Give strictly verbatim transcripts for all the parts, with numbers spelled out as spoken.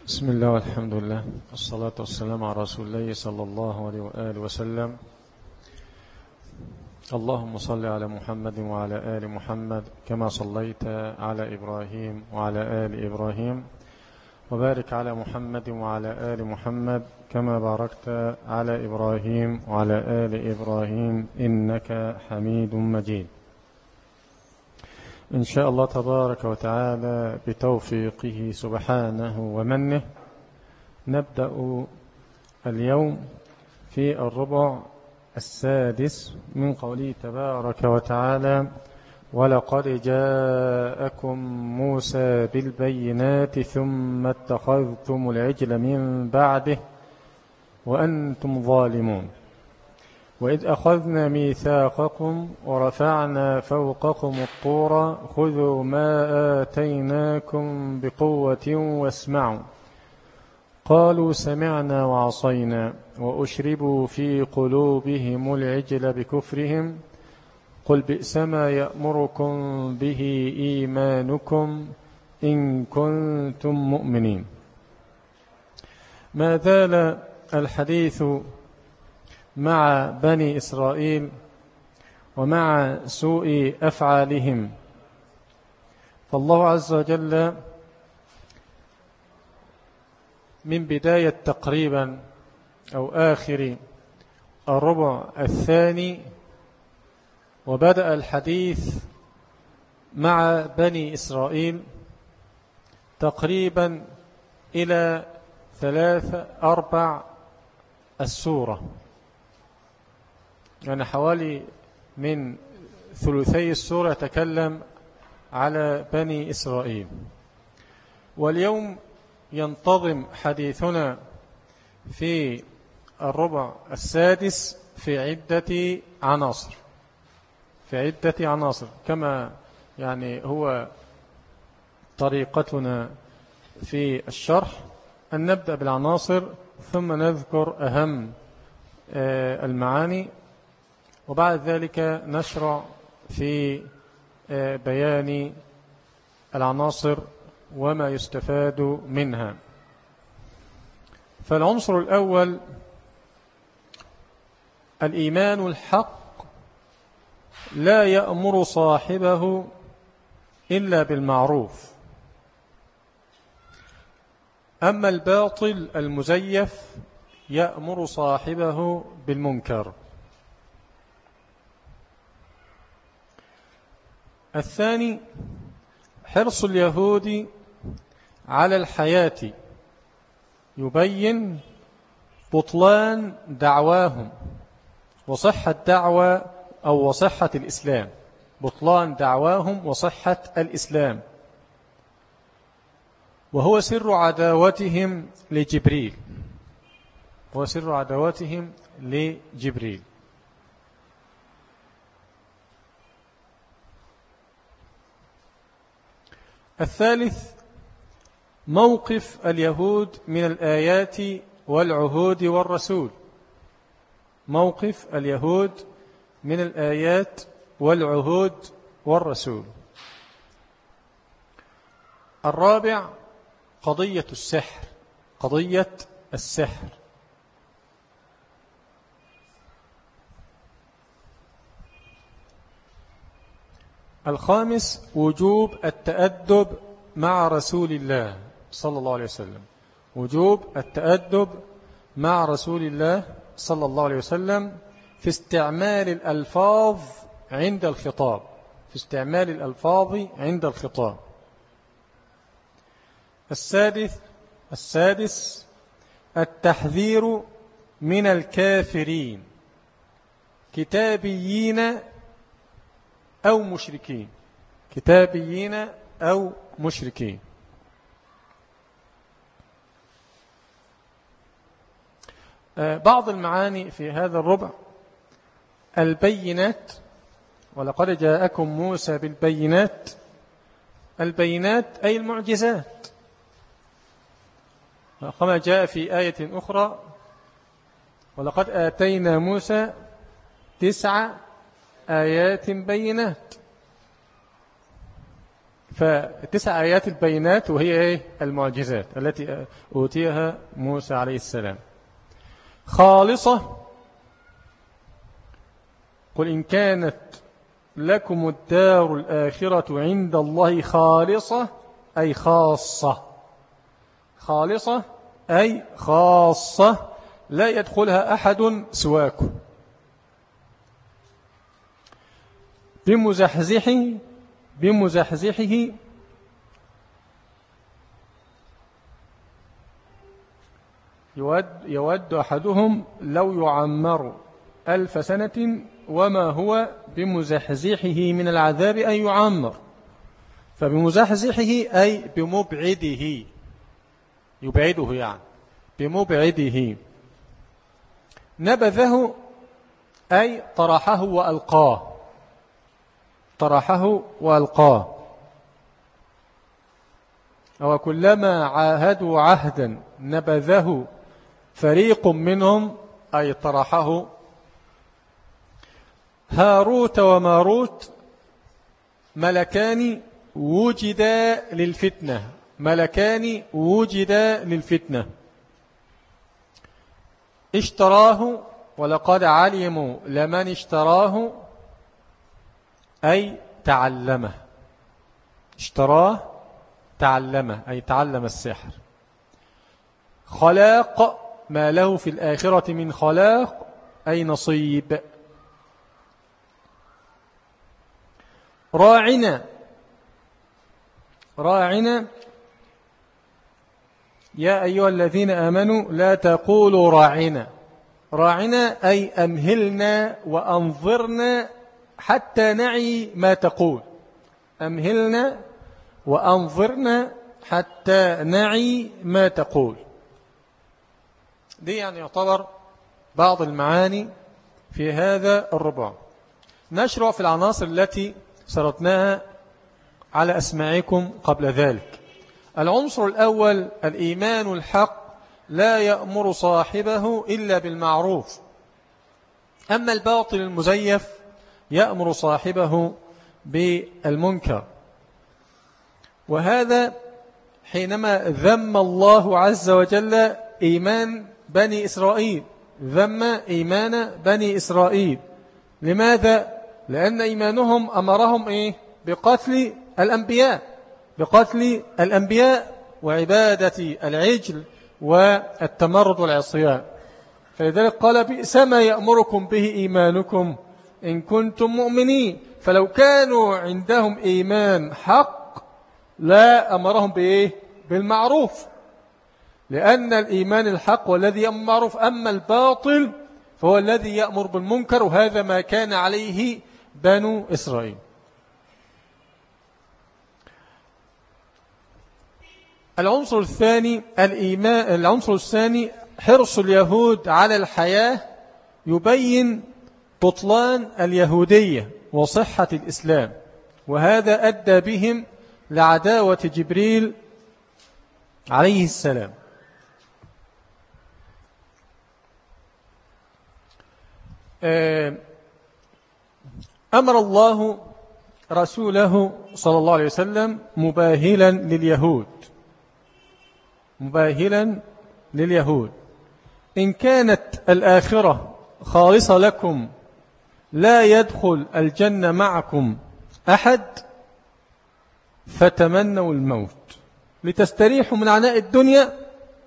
بسم الله والحمد لله والصلاة والسلام على رسول الله صلى الله عليه وآله وسلم. اللهم صل على محمد وعلى آل محمد كما صليت على إبراهيم وعلى آل إبراهيم، وبارك على محمد وعلى آل محمد كما باركت على إبراهيم وعلى آل إبراهيم إنك حميد مجيد. إن شاء الله تبارك وتعالى بتوفيقه سبحانه ومنه نبدأ اليوم في الربع السادس من قوله تبارك وتعالى: ولقد جاءكم موسى بالبينات ثم اتخذتم العجل من بعده وأنتم ظالمون، وإذ أخذنا ميثاقكم ورفعنا فوقكم الطور خذوا ما آتيناكم بقوة واسمعوا، قالوا سمعنا وعصينا وأشربوا في قلوبهم العجل بكفرهم، قل بئس ما يأمركم به إيمانكم إن كنتم مؤمنين. ما زال الحديث مع بني إسرائيل ومع سوء أفعالهم، فالله عز وجل من بداية تقريبا أو آخر الربع الثاني وبدأ الحديث مع بني إسرائيل تقريبا إلى ثلاث أربع السورة، يعني حوالي من ثلثي السورة يتكلم على بني إسرائيل. واليوم ينتظم حديثنا في الربع السادس في عدة عناصر في عدة عناصر كما يعني هو طريقتنا في الشرح، أن نبدأ بالعناصر ثم نذكر أهم المعاني، وبعد ذلك نشرع في بيان العناصر وما يستفاد منها. فالعنصر الأول الإيمان الحق لا يأمر صاحبه إلا بالمعروف، أما الباطل المزيف يأمر صاحبه بالمنكر. الثاني حرص اليهود على الحياة يبين بطلان دعواهم وصحة دعوة أو وصحة الإسلام، بطلان دعواهم وصحة الإسلام، وهو سر عداوتهم لجبريل هو سر عداوتهم لجبريل. الثالث موقف اليهود من الآيات والعهود والرسول موقف اليهود من الآيات والعهود والرسول. الرابع قضية السحر قضية السحر. الخامس وجوب التأدب مع رسول الله صلى الله عليه وسلم وجوب التأدب مع رسول الله صلى الله عليه وسلم في استعمال الألفاظ عند الخطاب في استعمال الألفاظ عند الخطاب. السادس السادس التحذير من الكافرين كتابيين أو مشركين كتابيين أو مشركين. بعض المعاني في هذا الربع البينات، ولقد جاءكم موسى بالبينات. البينات أي المعجزات، كما جاء في آية أخرى: ولقد آتينا موسى تسع آيات بينات. فتسع آيات البينات وهي إيه؟ المعجزات التي أوتيها موسى عليه السلام. خالصة، قل إن كانت لكم الدار الآخرة عند الله خالصة أي خاصة، خالصة أي خاصة لا يدخلها أحد سواكم. بمزحزحه بمزحزحه يود, يود أحدهم لو يعمر ألف سنة وما هو بمزحزحه من العذاب أن يعمر. فبمزحزحه أي بمبعده، يبعده يعني بمبعده. نبذه أي طرحه وألقاه، طرحه وألقاه. أو كلما عاهدوا عهدا نبذه فريق منهم أي طرحه. هاروت وماروت ملكان وجدا للفتنة، ملكان وجدا للفتنة. اشتراه ولقد علموا لمن اشتراه أي تعلمه، اشتراه تعلمه أي تعلم السحر. خلاق ما له في الآخرة من خلاق أي نصيب. راعنا، راعنا يا أيها الذين آمنوا لا تقولوا راعنا، راعنا أي أمهلنا وأنظرنا حتى نعي ما تقول، أمهلنا وأنظرنا حتى نعي ما تقول. دي يعني يعتبر بعض المعاني في هذا الربع. نشرع في العناصر التي سردناها على أسماعكم قبل ذلك. العنصر الأول الإيمان الحق لا يأمر صاحبه إلا بالمعروف، أما الباطل المزيف يأمر صاحبه بالمنكر. وهذا حينما ذم الله عز وجل إيمان بني إسرائيل، ذم إيمان بني إسرائيل. لماذا؟ لأن إيمانهم أمرهم إيه؟ بقتل الأنبياء، بقتل الأنبياء وعبادة العجل والتمرد والعصيان. فلذلك قال بئس ما يأمركم به إيمانكم إن كنتم مؤمنين. فلو كانوا عندهم إيمان حق لا أمرهم بإيه؟ بالمعروف، لأن الإيمان الحق والذي يأمر بالمعروف، أما الباطل فهو الذي يأمر بالمنكر، وهذا ما كان عليه بنو إسرائيل. العنصر الثاني الإيمان، العنصر الثاني حرص اليهود على الحياة، يبين بطلان اليهودية وصحة الإسلام، وهذا أدى بهم لعداوة جبريل عليه السلام. أمر الله رسوله صلى الله عليه وسلم مباهلا لليهود، مباهلا لليهود إن كانت الآخرة خالصة لكم لا يدخل الجنة معكم أحد فتمنوا الموت لتستريحوا من عناء الدنيا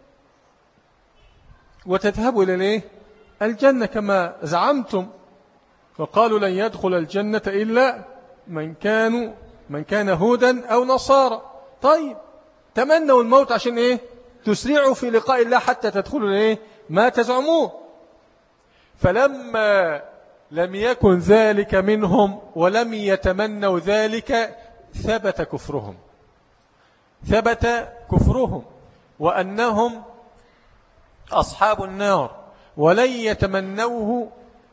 وتذهبوا إلى الجنة كما زعمتم. فقالوا لن يدخل الجنة إلا من كانوا من كان هودا أو نصارى. طيب تمنوا الموت عشان إيه؟ تسرعوا في لقاء الله حتى تدخلوا إيه؟ ما تزعموه. فلما لم يكن ذلك منهم ولم يتمنوا ذلك ثبت كفرهم، ثبت كفرهم وأنهم أصحاب النار ولن يتمنوه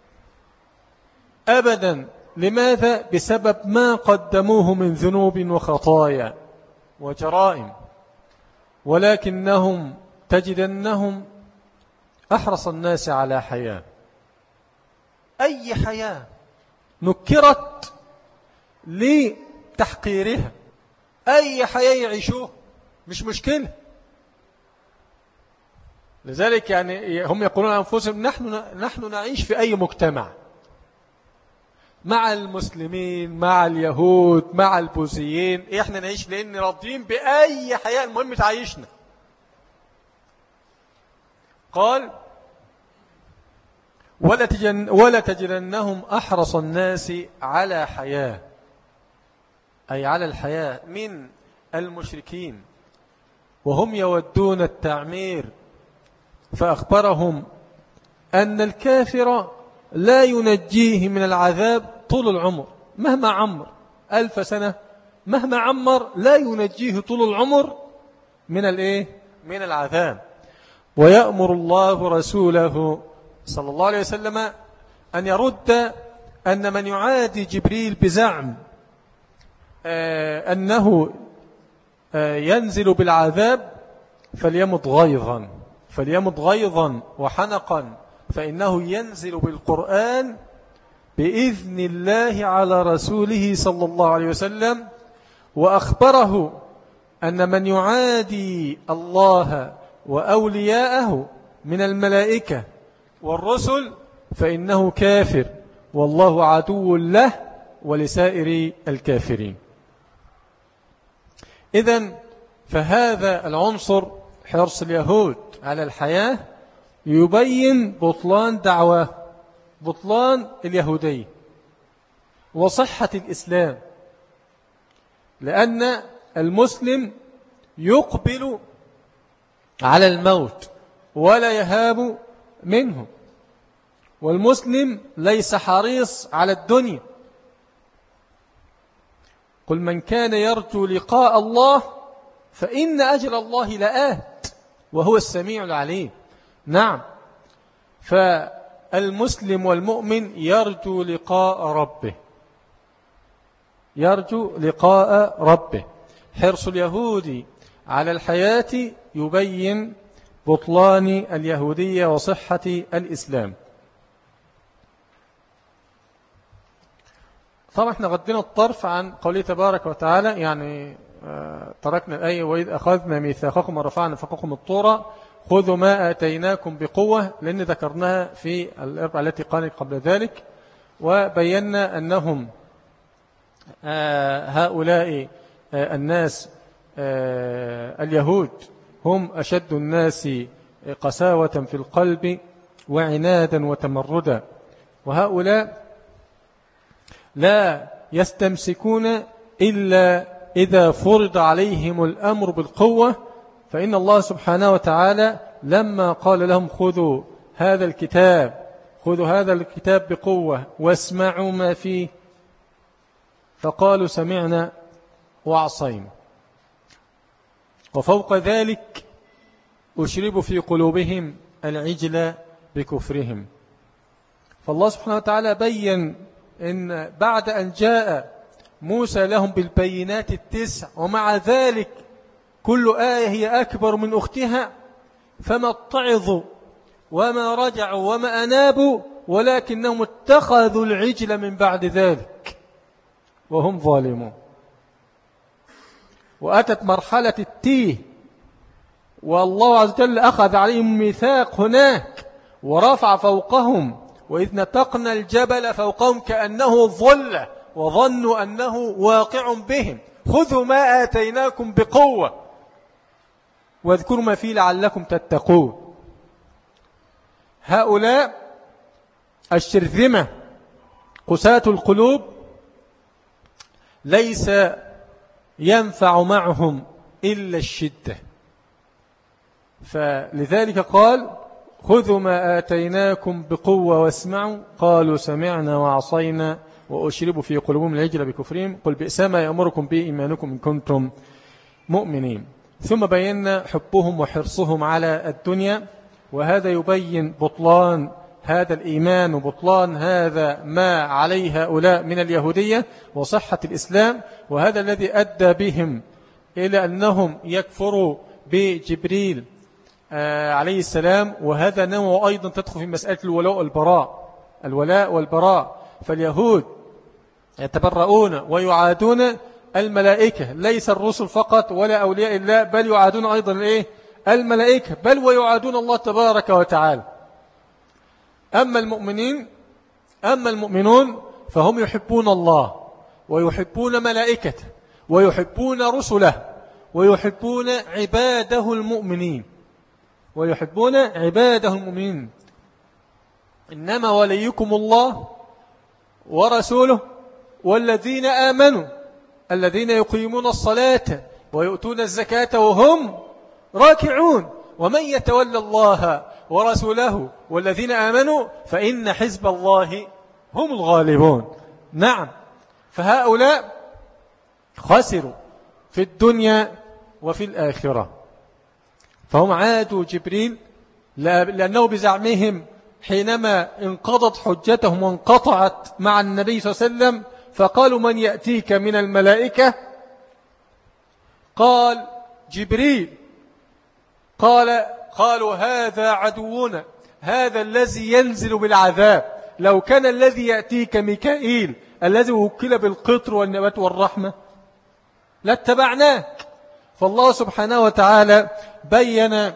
أبدا. لماذا؟ بسبب ما قدموه من ذنوب وخطايا وجرائم. ولكنهم تجدنهم أحرص الناس على حياة، أي حياة نكرت لتحقيرها، أي حياة يعيشوه مش مشكلة. لذلك يعني هم يقولون أنفسهم نحن, نحن نعيش في أي مجتمع، مع المسلمين مع اليهود مع البوذيين، إحنا نعيش لأن راضين بأي حياة المهم تعيشنا. قال ولا, تجن ولا تجدنهم أحرص الناس على حياة، أي على الحياة من المشركين، وهم يودون التعمير، فأخبرهم أن الكافر لا ينجيه من العذاب طول العمر، مهما عمر ألف سنة، مهما عمر لا ينجيه طول العمر من الإيه؟ من العذاب. ويأمر الله رسوله صلى الله عليه وسلم أن يرد أن من يعادي جبريل بزعم آه أنه آه ينزل بالعذاب فليمض غيظا فليمض غيظا وحنقا، فإنه ينزل بالقرآن بإذن الله على رسوله صلى الله عليه وسلم. وأخبره أن من يعادي الله وأولياءه من الملائكة والرسل فإنه كافر، والله عدو له ولسائر الكافرين. إذن فهذا العنصر حرص اليهود على الحياة يبين بطلان دعواه، بطلان اليهودية وصحة الإسلام، لأن المسلم يقبل على الموت ولا يهاب منه، والمسلم ليس حريص على الدنيا. قل من كان يرجو لقاء الله فإن أجل الله لآت وهو السميع العليم. نعم، فالمسلم والمؤمن يرجو لقاء ربه، يرجو لقاء ربه. حرص اليهود على الحياة يبين بطلان اليهودية وصحة الإسلام. طبعا احنا غضينا الطرف عن قوله تبارك وتعالى، يعني آه تركنا الآية وإذ أخذنا ميثاقكم ورفعنا فوقكم الطور خذوا ما آتيناكم بقوة، لأن ذكرناها في الأربعة التي قالت قبل ذلك، وبينا أنهم آه هؤلاء آه الناس آه اليهود هم أشد الناس قساوة في القلب وعنادا وتمردا، وهؤلاء لا يستمسكون إلا إذا فرض عليهم الأمر بالقوة. فإن الله سبحانه وتعالى لما قال لهم خذوا هذا الكتاب خذوا هذا الكتاب بقوة واسمعوا ما فيه، فقالوا سمعنا وعصينا، وفوق ذلك أشربوا في قلوبهم العجل بكفرهم. فالله سبحانه وتعالى بيّن إن بعد أن جاء موسى لهم بالبينات التسع، ومع ذلك كل آية هي أكبر من أختها، فما اتعظوا وما رجعوا وما أنابوا، ولكنهم اتخذوا العجل من بعد ذلك وهم ظالمون. وأتت مرحلة التيه، والله عز وجل أخذ عليهم ميثاق هناك ورفع فوقهم، وإذ نتقنا الجبل فوقهم كأنه ظل وظنوا أنه واقع بهم خذوا ما آتيناكم بقوة واذكروا ما فيه لعلكم تتقون. هؤلاء الشرذمة قساة القلوب ليس ينفع معهم إلا الشدة، فلذلك قال خذوا ما آتيناكم بقوة واسمعوا، قالوا سمعنا وعصينا وأشربوا في قلوبهم العجل بكفرهم قل بئس ما يأمركم به إيمانكم إن كنتم مؤمنين. ثم بينا حبهم وحرصهم على الدنيا، وهذا يبين بطلان هذا الإيمان وبطلان هذا ما عليه هؤلاء من اليهودية وصحة الإسلام، وهذا الذي أدى بهم إلى أنهم يكفروا بجبريل آه عليه السلام. وهذا نوع أيضا تدخل في مسألة الولاء والبراء، الولاء والبراء. فاليهود يتبرؤون ويعادون الملائكة، ليس الرسل فقط ولا أولياء الله، بل يعادون أيضا الإيه؟ الملائكة، بل ويعادون الله تبارك وتعالى. أما المؤمنين أما المؤمنون فهم يحبون الله ويحبون ملائكته ويحبون رسله ويحبون عباده المؤمنين ويحبون عباده المؤمنين. إنما وليكم الله ورسوله والذين آمنوا الذين يقيمون الصلاة ويؤتون الزكاة وهم راكعون. ومن يتولى الله ورسوله والذين آمنوا فإن حزب الله هم الغالبون. نعم، فهؤلاء خسروا في الدنيا وفي الآخرة. فهم عادوا جبريل لأنه بزعمهم حينما انقضت حجتهم وانقطعت مع النبي صلى الله عليه وسلم فقالوا من يأتيك من الملائكة؟ قال جبريل. قال قالوا هذا عدونا، هذا الذي ينزل بالعذاب، لو كان الذي يأتيك ميكائيل الذي وكل بالقطر والنبات والرحمة لاتبعناك. فالله سبحانه وتعالى بين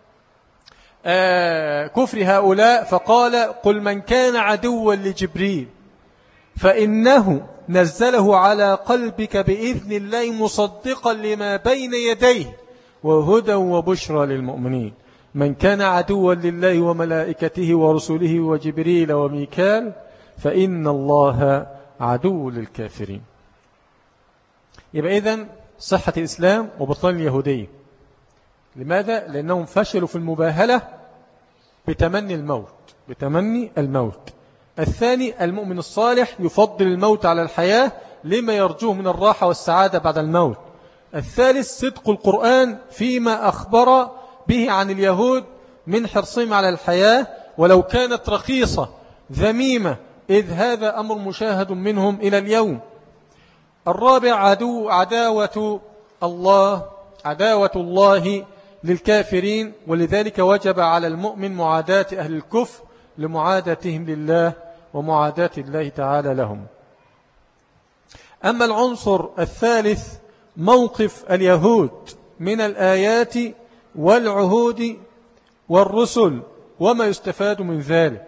آه كفر هؤلاء فقال قل من كان عدوا لجبريل فإنه نزله على قلبك بإذن الله مصدقا لما بين يديه وهدى وبشرى للمؤمنين. من كان عدوا لله وملائكته ورسله وجبريل وميكال فإن الله عدو للكافرين. يبقى إذن صحة الإسلام وبطلان اليهودية. لماذا؟ لأنهم فشلوا في المباهلة بتمني الموت بتمني الموت. الثاني المؤمن الصالح يفضل الموت على الحياة لما يرجوه من الراحة والسعادة بعد الموت. الثالث صدق القرآن فيما أخبر به عن اليهود من حرصهم على الحياة ولو كانت رخيصة ذميمة، إذ هذا أمر مشاهد منهم إلى اليوم. الرابع عدو عداوة الله عداوة الله للكافرين، ولذلك وجب على المؤمن معاداة أهل الكفر لمعاداتهم لله ومعاداة الله تعالى لهم. أما العنصر الثالث موقف اليهود من الآيات والعهود والرسل وما يستفاد من ذلك.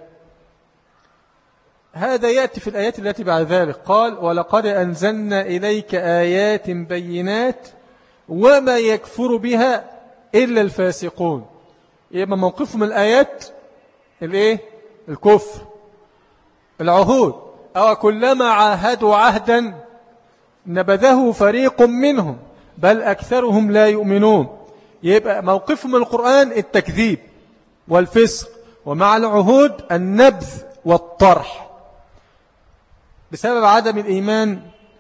هذا يأتي في الآيات التي بعد ذلك. قال ولقد أنزلنا إليك آيات بينات وما يكفر بها إلا الفاسقون. يبقى موقفهم الآيات الإيه؟ الكفر. العهود أو كلما عاهدوا عهدا نبذه فريق منهم بل أكثرهم لا يؤمنون. يبقى موقفهم القرآن التكذيب والفسق، ومع العهود النبذ والطرح بسبب عدم الإيمان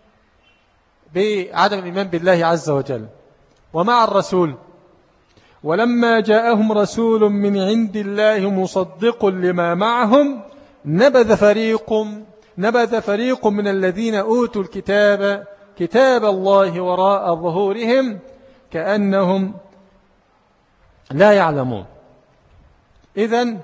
بعدم الإيمان بالله عز وجل. ومع الرسول ولما جاءهم رسول من عند الله مصدق لما معهم نبذ فريق نبذ فريق من الذين أوتوا الكتاب كتاب الله وراء ظهورهم كأنهم لا يعلمون. إذن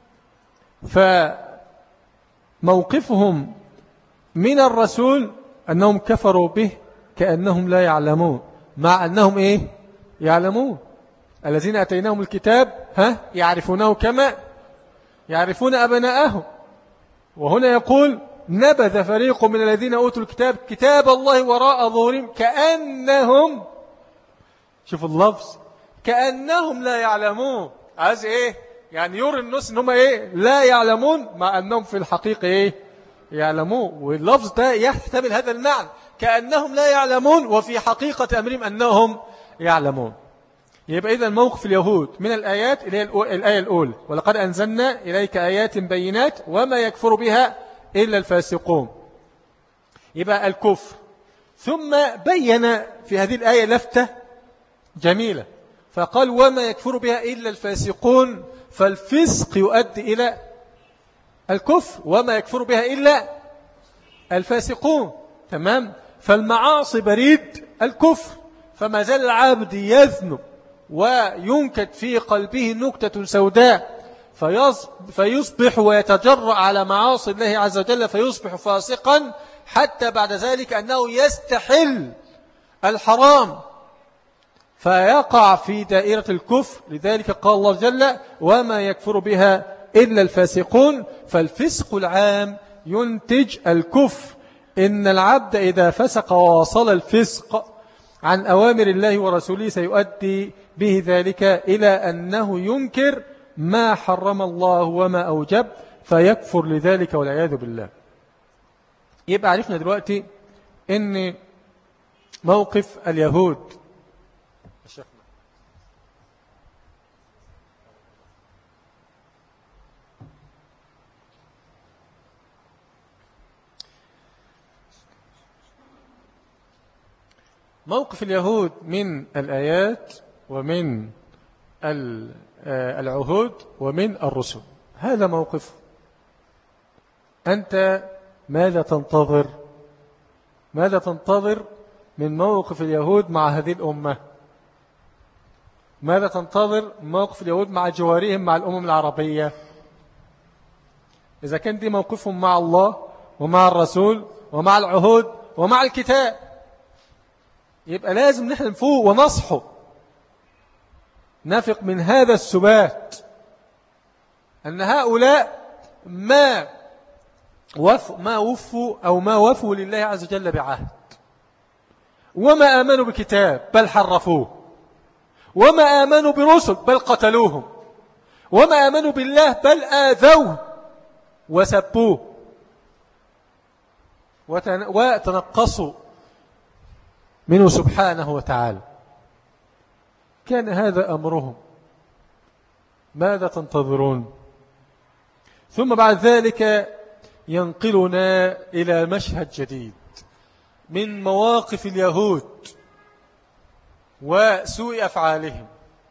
فموقفهم من الرسول أنهم كفروا به كأنهم لا يعلمون، مع أنهم إيه؟ يعلمون. الذين أتيناهم الكتاب ها يعرفونه كما يعرفون أبناءهم. وهنا يقول نبذ فريق من الذين أوتوا الكتاب كتاب الله وراء ظهورهم كأنهم، شوف اللفظ، كأنهم لا يعلمون. عايز إيه؟ يعني يرى الناس إنهم إيه؟ لا يعلمون، مع أنهم في الحقيقة إيه؟ يعلمون. واللفظ ده يحتمل هذا المعنى، كأنهم لا يعلمون وفي حقيقة أمرهم أنهم يعلمون. يبقى إذا موقف اليهود من الآيات اللي هي الآية الأولى ولقد أنزلنا إليك آيات بينات وما يكفر بها إلا الفاسقون، يبقى الكفر. ثم بين في هذه الآية لفتة جميلة فقال وما يكفر بها إلا الفاسقون، فالفسق يؤدي إلى الكفر وما يكفر بها إلا الفاسقون. تمام. فالمعاصي بريد الكفر، فما زال العبد يذنب وينكت في قلبه نكتة سوداء فيصبح ويتجرأ على معاصي الله عز وجل فيصبح فاسقا، حتى بعد ذلك أنه يستحل الحرام فيقع في دائرة الكفر. لذلك قال الله جل وما يكفر بها إلا الفاسقون. فالفسق العام ينتج الكفر. إن العبد إذا فسق وواصل الفسق عن أوامر الله ورسوله سيؤدي به ذلك إلى أنه ينكر ما حرم الله وما أوجب فيكفر لذلك والعياذ بالله. يبقى عرفنا دلوقتي إن موقف اليهود موقف اليهود من الآيات ومن العهود ومن الرسل. هذا موقف. أنت ماذا تنتظر ماذا تنتظر من موقف اليهود مع هذه الأمة؟ ماذا تنتظر موقف اليهود مع جوارهم مع الأمم العربية؟ إذا كان دي موقفهم مع الله ومع الرسول ومع العهود ومع الكتاب، يبقى لازم نحن نفوق ونصحو، نفق من هذا السبات أن هؤلاء ما وف ما وفوا أو ما وفوا لله عز وجل بعهد، وما آمنوا بكتاب بل حرفوه، وما آمنوا برسل بل قتلوهم، وما آمنوا بالله بل آذوه وسبوه وتنقصوا منه سبحانه وتعالى. كان هذا أمرهم. ماذا تنتظرون؟ ثم بعد ذلك ينقلنا إلى مشهد جديد من مواقف اليهود وسوء أفعالهم.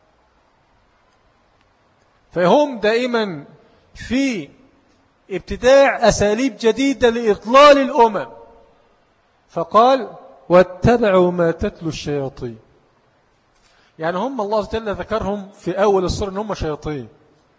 فهم دائما في ابتداع أساليب جديدة لإضلال الأمم. فقال واتبعوا ما تتلو الشياطين. يعني هم الله جل ذكرهم في أول السورة أنهم شياطين.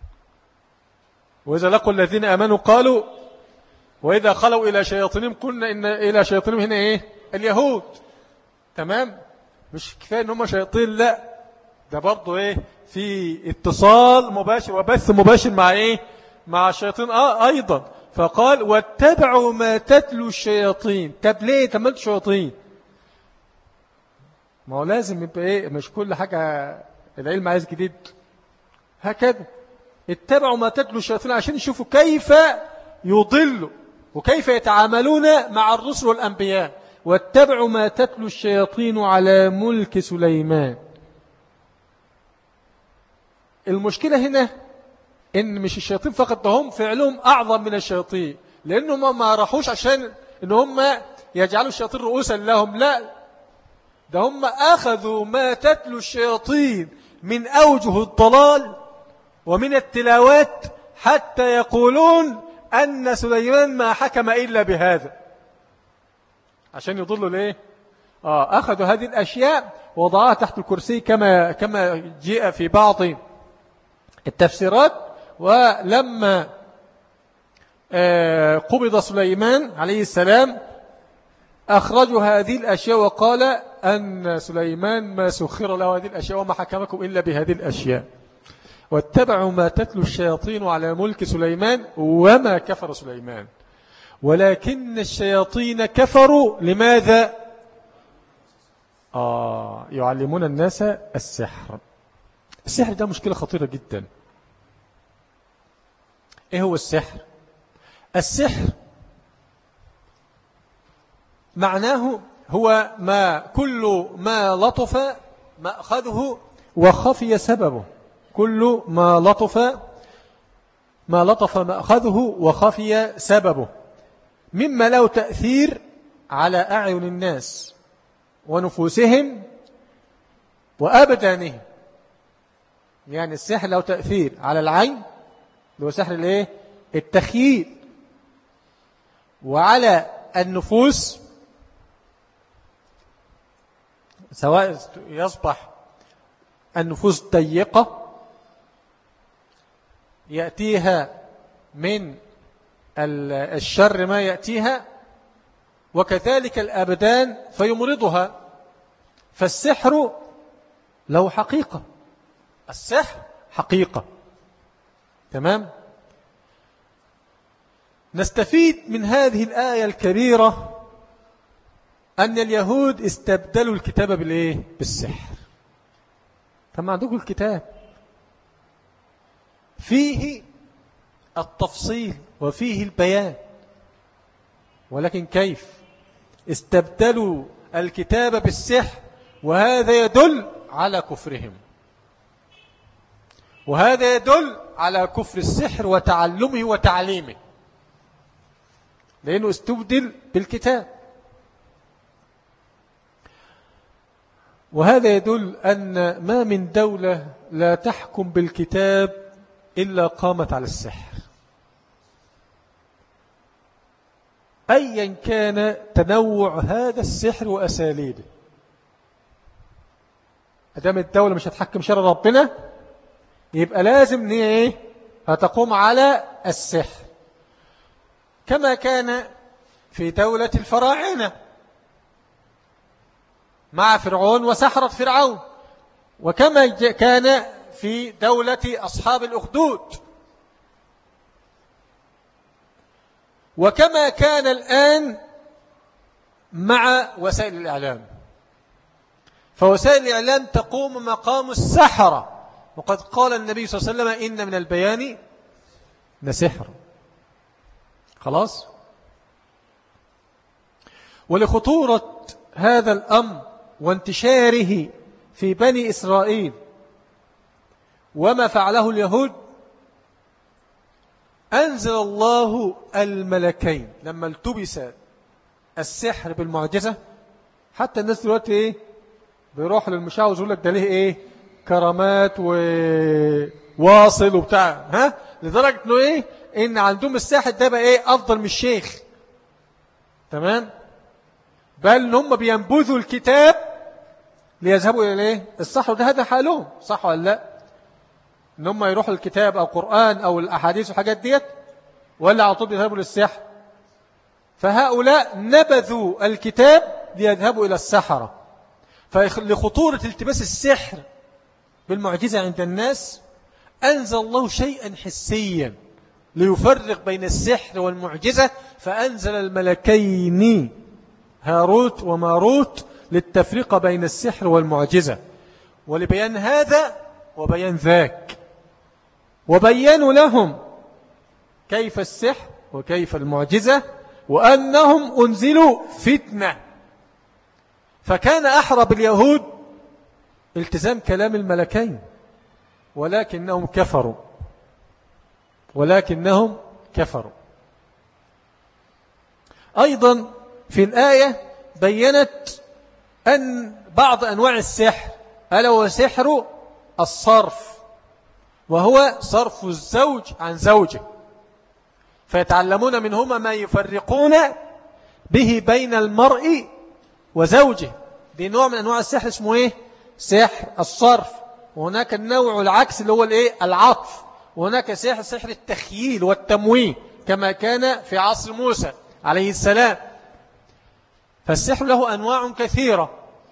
وإذا لقوا الذين آمنوا قالوا وإذا خلوا إلى شياطينهم قلنا إن إلى شياطينهم هنا إيه؟ اليهود. تمام؟ مش كفاية أنهم شياطين، لا، ده برضو إيه؟ في اتصال مباشر وبث مباشر مع إيه؟ مع الشياطين آه أيضا. فقال واتبعوا ما تتلو الشياطين. طب ليه تملت شياطين؟ ما هو لازم يبقى إيه؟ مش كل حاجة العلم عايز جديد. هكذا اتبعوا ما تتلو الشياطين عشان يشوفوا كيف يضلوا وكيف يتعاملون مع الرسل والأنبياء. واتبعوا ما تتلو الشياطين على ملك سليمان. المشكلة هنا إن مش الشياطين فقط، هم فعلهم أعظم من الشياطين، لأنهم ما راحوش عشان إن هم يجعلوا الشياطين رؤوسا لهم، لا، ده هم أخذوا ما تتلو الشياطين من أوجه الضلال ومن التلاوات حتى يقولون أن سليمان ما حكم إلا بهذا عشان يضلوا ليه؟ آه أخذوا هذه الأشياء وضعها تحت الكرسي كما كما جاء في بعض التفسيرات. ولما آه قبض سليمان عليه السلام أخرجوا هذه الأشياء وقال أن سليمان ما سخر له هذه الأشياء وما حكمكم إلا بهذه الأشياء. واتبعوا ما تتلو الشياطين على ملك سليمان وما كفر سليمان ولكن الشياطين كفروا. لماذا؟ آه يعلمون الناس السحر. السحر ده مشكلة خطيرة جدا. إيه هو السحر؟ السحر معناه هو ما كل ما لطف مأخذه وخفي سببه. كل ما لطف ما لطف مأخذه وخفي سببه مما له تأثير على أعين الناس ونفوسهم وأبدانهم. يعني السحر له تأثير على العين اللي هو سحر الايه؟ التخييل، وعلى النفوس سواء يصبح النفوس ضيقة يأتيها من الشر ما يأتيها، وكذلك الأبدان فيمرضها فالسحر له حقيقة، السحر حقيقة. تمام. نستفيد من هذه الآية الكبيرة أن اليهود استبدلوا الكتاب بالإيه؟ بالسحر. فما عندكم الكتاب فيه التفصيل وفيه البيان، ولكن كيف استبدلوا الكتاب بالسحر؟ وهذا يدل على كفرهم، وهذا يدل على كفر السحر وتعلمه وتعليمه، لأنه استبدل بالكتاب. وهذا يدل أن ما من دولة لا تحكم بالكتاب إلا قامت على السحر، أيا كان تنوع هذا السحر وأساليبه. أدام الدولة مش هتحكم شرع ربنا يبقى لازم ان ايه هتقوم على السحر، كما كان في دولة الفراعنة مع فرعون وسحرة فرعون، وكما كان في دولة أصحاب الأخدود، وكما كان الآن مع وسائل الإعلام. فوسائل الإعلام تقوم مقام السحرة، وقد قال النبي صلى الله عليه وسلم إن من البيان لسحر. خلاص. ولخطورة هذا الأمر وانتشاره في بني إسرائيل وما فعله اليهود، أنزل الله الملكين لما التبس السحر بالمعجزة. حتى الناس دلوقتي إيه بيروح للمشعوذ يقول لك ده ليه إيه كرامات وواصل وبتاع، ها لدرجة إنه إيه إن عندهم الساحر ده بقى إيه أفضل من الشيخ. تمام. بل إن هم بينبذوا الكتاب ليذهبوا إلى إيه السحر، ده هذا حالهم، صح ولا لا؟ إن هم يروحوا الكتاب أو قرآن أو الأحاديث والحاجات ديت، ولا على طول يذهبوا للسحر. فهؤلاء نبذوا الكتاب ليذهبوا إلى السحرة. فلخطورة التباس السحر بالمعجزة عند الناس أنزل الله شيئا حسيا ليفرق بين السحر والمعجزة، فأنزل الملكين هاروت وماروت للتفريق بين السحر والمعجزة، ولبيان هذا وبيان ذاك، وبينوا لهم كيف السحر وكيف المعجزة، وأنهم أنزلوا فتنة. فكان أحرى اليهود التزام كلام الملكين، ولكنهم كفروا ولكنهم كفروا أيضا في الآية بيّنت أن بعض أنواع السحر ألا هو سحر الصرف، وهو صرف الزوج عن زوجه، فيتعلمون منهما ما يفرقون به بين المرء وزوجه. دي نوع من أنواع السحر اسمه إيه؟ سحر الصرف. وهناك النوع العكس اللي هو الإيه؟ العطف. وهناك سحر سحر التخييل والتمويه كما كان في عصر موسى عليه السلام. فالسحر له أنواع كثيرة،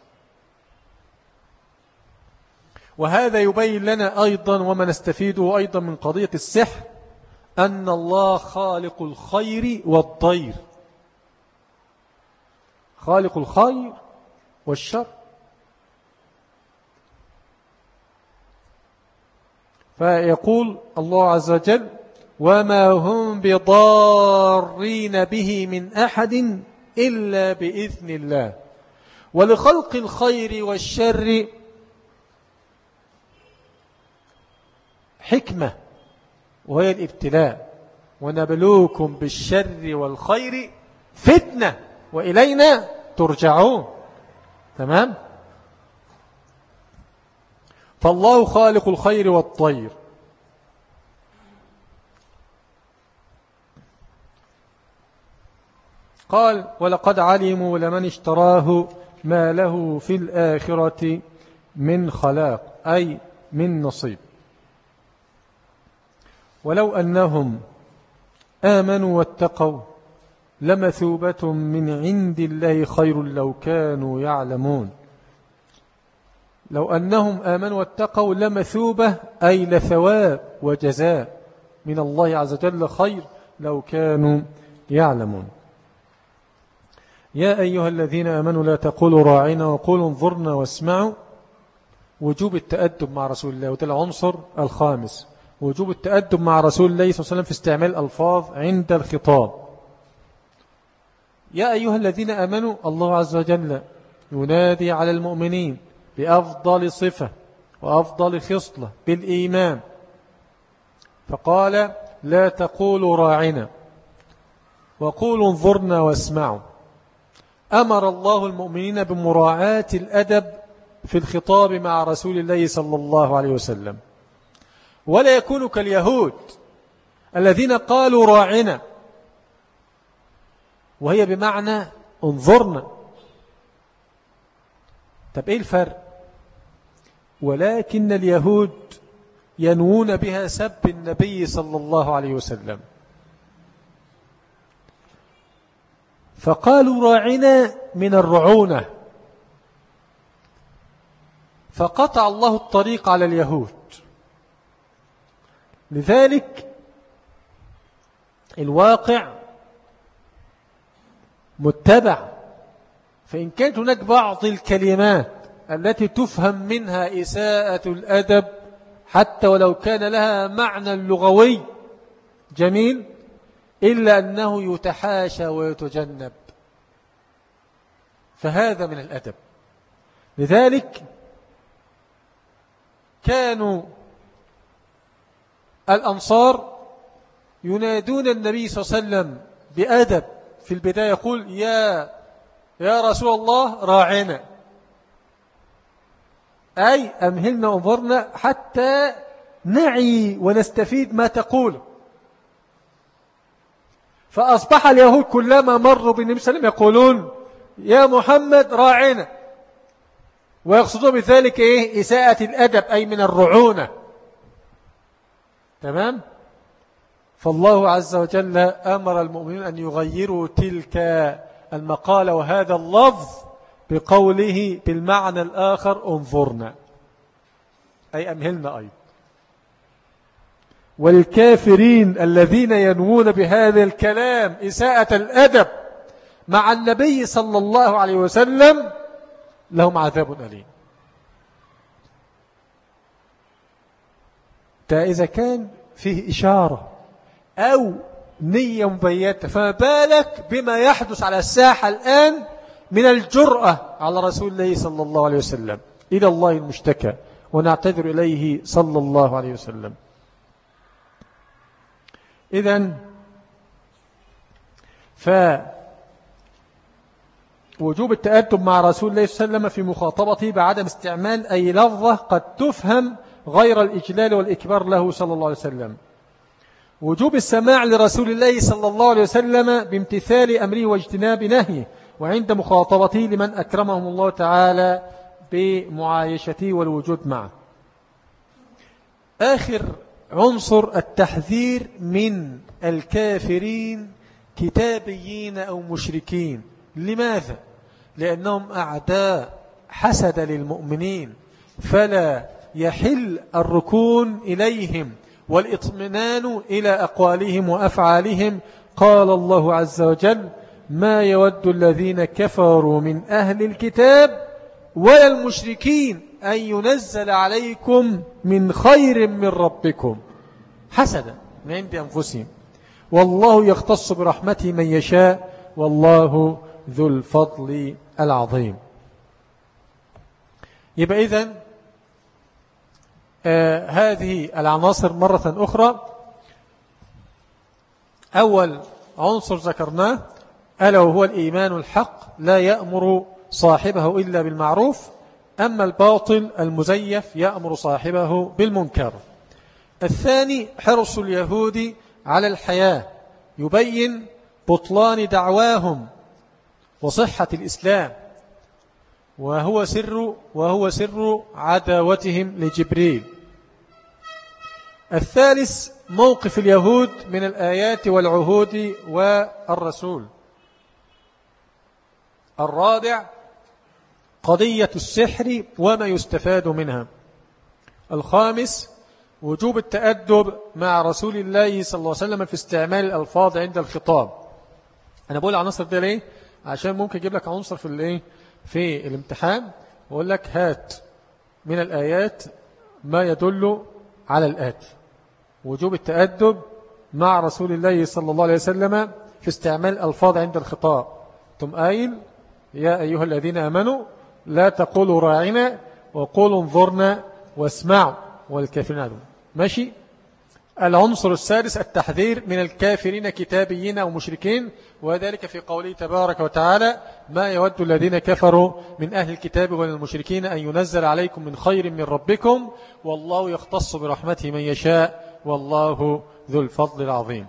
وهذا يبين لنا أيضا وما نستفيده أيضا من قضية السحر أن الله خالق الخير والضير، خالق الخير والشر. فيقول الله عز وجل وما هم بضارين به من أحد إلا بإذن الله. ولخلق الخير والشر حكمة وهي الابتلاء، ونبلوكم بالشر والخير فتنة وإلينا ترجعون. تمام. فالله خالق الخير والطير. قال ولقد علموا لمن اشتراه ما له في الآخرة من خلاق، أي من نصيب. ولو أنهم آمنوا واتقوا لمثوبة من عند الله خير لو كانوا يعلمون. لو أنهم آمنوا واتقوا لمثوبة أي لثواب وجزاء من الله عز وجل خير لو كانوا يعلمون. يا أيها الذين آمنوا لا تقولوا راعنا وقولوا انظرنا واسمعوا. وجوب التأدب مع رسول الله، وده العنصر الخامس، وجوب التأدب مع رسول الله صلى الله عليه وسلم في استعمال الألفاظ عند الخطاب. يا أيها الذين آمنوا، الله عز وجل ينادي على المؤمنين بأفضل صفة وأفضل خصلة بالإيمان، فقال لا تقولوا راعنا وقولوا انظرنا واسمعوا. أمر الله المؤمنين بمراعاة الأدب في الخطاب مع رسول الله صلى الله عليه وسلم، ولا يكون كاليهود الذين قالوا راعنا وهي بمعنى انظرنا. طب إيه الفرق؟ ولكن اليهود ينوون بها سب النبي صلى الله عليه وسلم، فقالوا راعنا من الرعونة، فقطع الله الطريق على اليهود. لذلك الواقع متبع، فإن كانت هناك بعض الكلمات التي تفهم منها إساءة الأدب حتى ولو كان لها معنى لغوي جميل، إلا أنه يتحاشى ويتجنب، فهذا من الأدب. لذلك كانوا الأنصار ينادون النبي صلى الله عليه وسلم بأدب، في البداية يقول يا يا رسول الله راعنا، أي أمهلنا وانظرنا حتى نعي ونستفيد ما تقول. فأصبح اليهود كلما مروا بالنبي صلى الله عليه وسلم يقولون يا محمد راعنا، ويقصدون بذلك إيه؟ إساءة الأدب، أي من الرعونة. تمام؟ فالله عز وجل أمر المؤمنين أن يغيروا تلك المقالة وهذا اللفظ بقوله بالمعنى الآخر انظرنا، أي أمهلنا أيضا. والكافرين الذين ينوون بهذا الكلام إساءة الأدب مع النبي صلى الله عليه وسلم لهم عذاب أليم. إذا كان فيه إشارة أو نية مبيتة، فما بالك بما يحدث على الساحة الآن من الجرأة على رسول الله صلى الله عليه وسلم. إلى الله المشتكى ونعتذر إليه صلى الله عليه وسلم. إذن فوجوب التأدب مع رسول الله صلى الله عليه وسلم في مخاطبته بعدم استعمال أي لفظة قد تفهم غير الإجلال والإكبار له صلى الله عليه وسلم. وجوب السماع لرسول الله صلى الله عليه وسلم بامتثال أمره واجتناب نهيه، وعند مخاطبته لمن أكرمهم الله تعالى بمعايشته والوجود معه. آخر عنصر التحذير من الكافرين كتابيين أو مشركين. لماذا؟ لأنهم أعداء حسد للمؤمنين، فلا يحل الركون إليهم والإطمئنان إلى أقوالهم وأفعالهم. قال الله عز وجل ما يود الذين كفروا من أهل الكتاب ولا المشركين أن ينزل عليكم من خير من ربكم حسدا من عند أنفسهم، والله يختص برحمته من يشاء والله ذو الفضل العظيم. يبقى إذن آه هذه العناصر مرة أخرى. أول عنصر ذكرناه ألا وهو الإيمان الحق لا يأمر صاحبه إلا بالمعروف، أما الباطل المزيف يأمر صاحبه بالمنكر. الثاني حرص اليهود على الحياة، يبين بطلان دعواهم وصحة الإسلام، وهو سر وهو سر عداوتهم لجبريل. الثالث موقف اليهود من الآيات والعهود والرسول. الرابع قضية السحر وما يستفاد منها. الخامس وجوب التأدب مع رسول الله صلى الله عليه وسلم في استعمال الألفاظ عند الخطاب. أنا بقول عناصر ده ليه؟ عشان ممكن أجيب لك عنصر في الايه في الامتحان وأقول لك هات من الآيات ما يدل على الآتي: وجوب التأدب مع رسول الله صلى الله عليه وسلم في استعمال الألفاظ عند الخطاب. ثم قايل: يا أيها الذين آمنوا لا تقولوا راعنا وقولوا انظرنا واسمعوا والكافرين عدو. ماشي. العنصر السادس التحذير من الكافرين كتابيين أو مشركين، وذلك في قوله تبارك وتعالى: ما يود الذين كفروا من أهل الكتاب ومن المشركين أن ينزل عليكم من خير من ربكم والله يختص برحمته من يشاء والله ذو الفضل العظيم.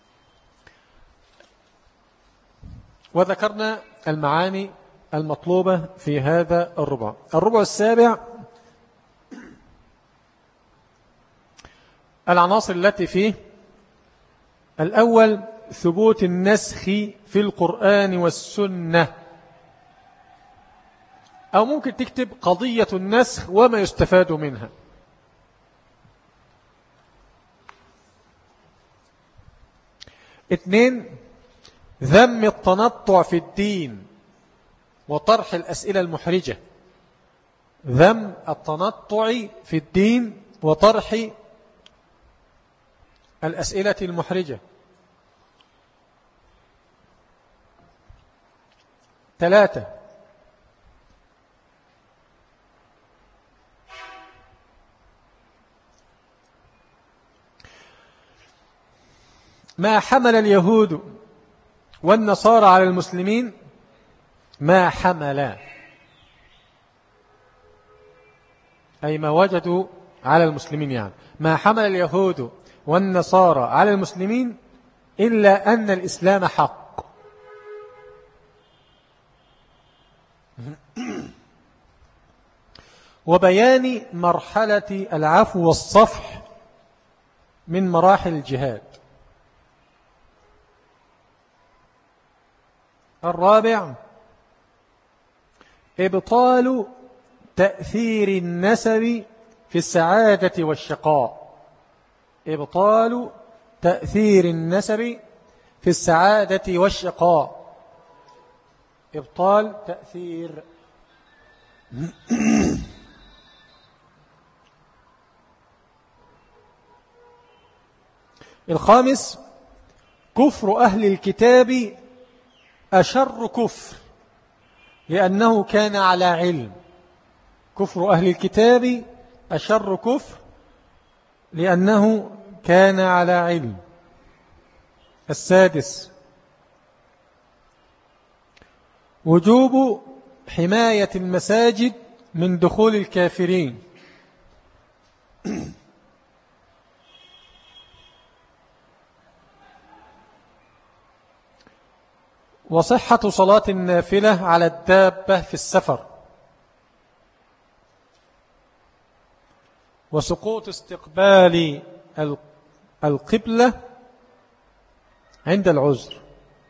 وذكرنا المعاني المطلوبة في هذا الربع. الربع السابع العناصر التي فيه: الأول ثبوت النسخ في القرآن والسنة، أو ممكن تكتب قضية النسخ وما يستفاد منها. اثنين ذم التنطع في الدين وطرح الأسئلة المحرجة. ذم التنطع في الدين وطرح الأسئلة المحرجة. ثلاثة ما حمل اليهود والنصارى على المسلمين ما حمل، أي ما وجدوا على المسلمين، يعني ما حمل اليهود والنصارى على المسلمين إلا أن الإسلام حق. وبيان مرحلة العفو والصفح من مراحل الجهاد. الرابع إبطال تأثير النسب في السعادة والشقاء. إبطال تأثير النسب في السعادة والشقاء. إبطال تأثير الخامس كفر أهل الكتاب أشر كفر لأنه كان على علم. كفر أهل الكتاب أشر كفر لأنه كان على علم. السادس وجوب حماية المساجد من دخول الكافرين. وصحة صلاة النافلة على الدابة في السفر. وسقوط استقبال القبلة عند العذر.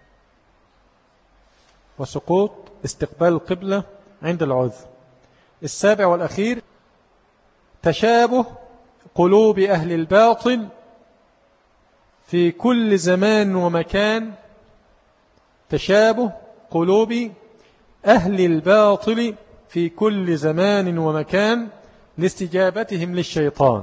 وسقوط استقبال القبلة عند العذر. السابع والأخير تشابه قلوب أهل الباطل في كل زمان ومكان. تشابه قلوب أهل الباطل في كل زمان ومكان لاستجابتهم للشيطان.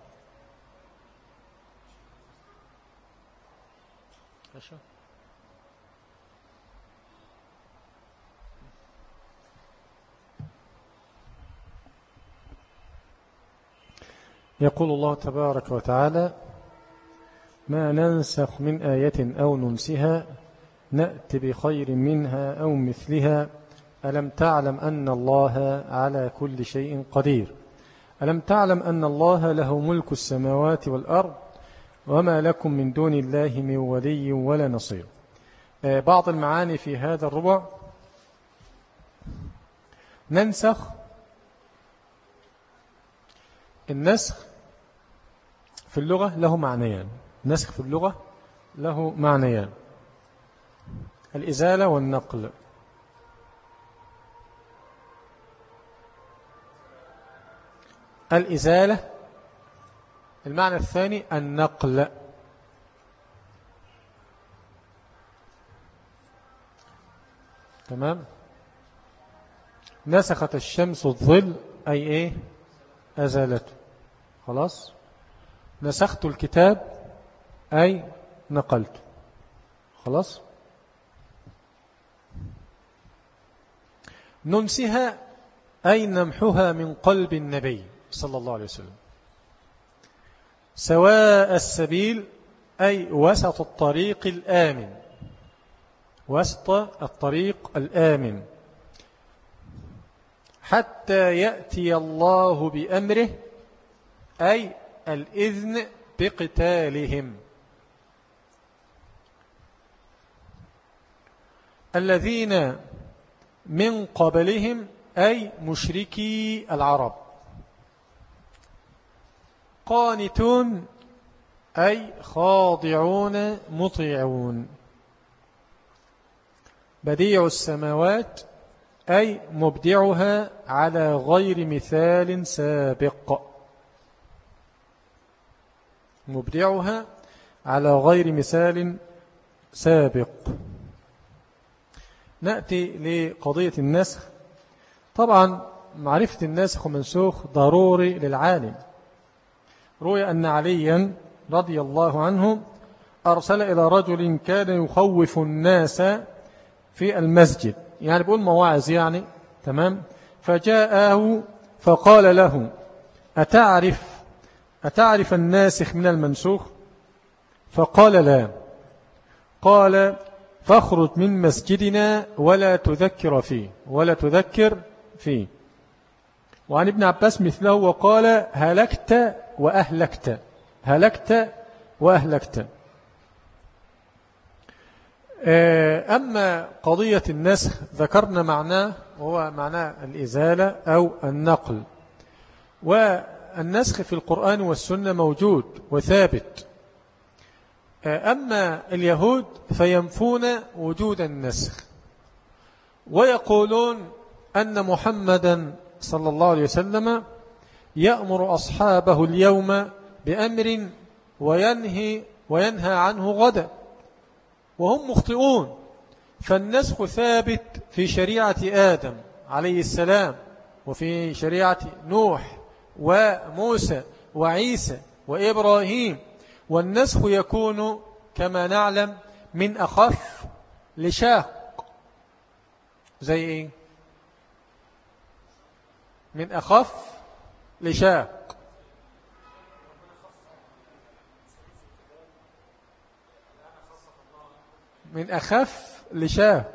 يقول الله تبارك وتعالى: ما ننسخ من آية أو ننسها نأتي بخير منها أو مثلها ألم تعلم أن الله على كل شيء قدير. ألم تعلم أن الله له ملك السماوات والأرض وما لكم من دون الله من ولي ولا نصير. بعض المعاني في هذا الربع: ننسخ. النسخ في اللغة له معنيان. النسخ في اللغة له معنيان: الإزالة والنقل. الإزالة. المعنى الثاني النقل. تمام. نسخت الشمس الظل أي إيه؟ أزالته. خلاص. نسخت الكتاب أي نقلته. خلاص. ننسها أي نمحها من قلب النبي صلى الله عليه وسلم. سواء السبيل أي وسط الطريق الآمن، وسط الطريق الآمن، حتى يأتي الله بأمره أي الإذن بقتالهم. الذين من قبلهم أي مشركي العرب. قانتون أي خاضعون مطيعون. بديع السماوات أي مبدعها على غير مثال سابق. مبدعها على غير مثال سابق. نأتي لقضية النسخ. طبعا معرفة الناسخ ومنسوخ ضروري للعالم. روي أن عليا رضي الله عنه أرسل إلى رجل كان يخوف الناس في المسجد، يعني بيقول مواعظ يعني. تمام. فجاءه فقال له أتعرف أتعرف الناسخ من المنسوخ؟ فقال لا. قال فاخرج من مسجدنا ولا تذكر فيه ولا تذكر فيه. وعن ابن عباس مثله وقال هلكت وأهلكت، هلكت وأهلكت. أما قضية النسخ ذكرنا معناه، وهو معناه الإزالة أو النقل. والنسخ في القرآن والسنة موجود وثابت. أما اليهود فينفون وجود النسخ، ويقولون أن محمدا صلى الله عليه وسلم يأمر أصحابه اليوم بأمر وينهي وينهى عنه غدا، وهم مخطئون. فالنسخ ثابت في شريعة آدم عليه السلام، وفي شريعة نوح وموسى وعيسى وإبراهيم. والنسخ يكون كما نعلم من أخف لشاق. زي إيه؟ من أخف لشاق. من أخف لشاق.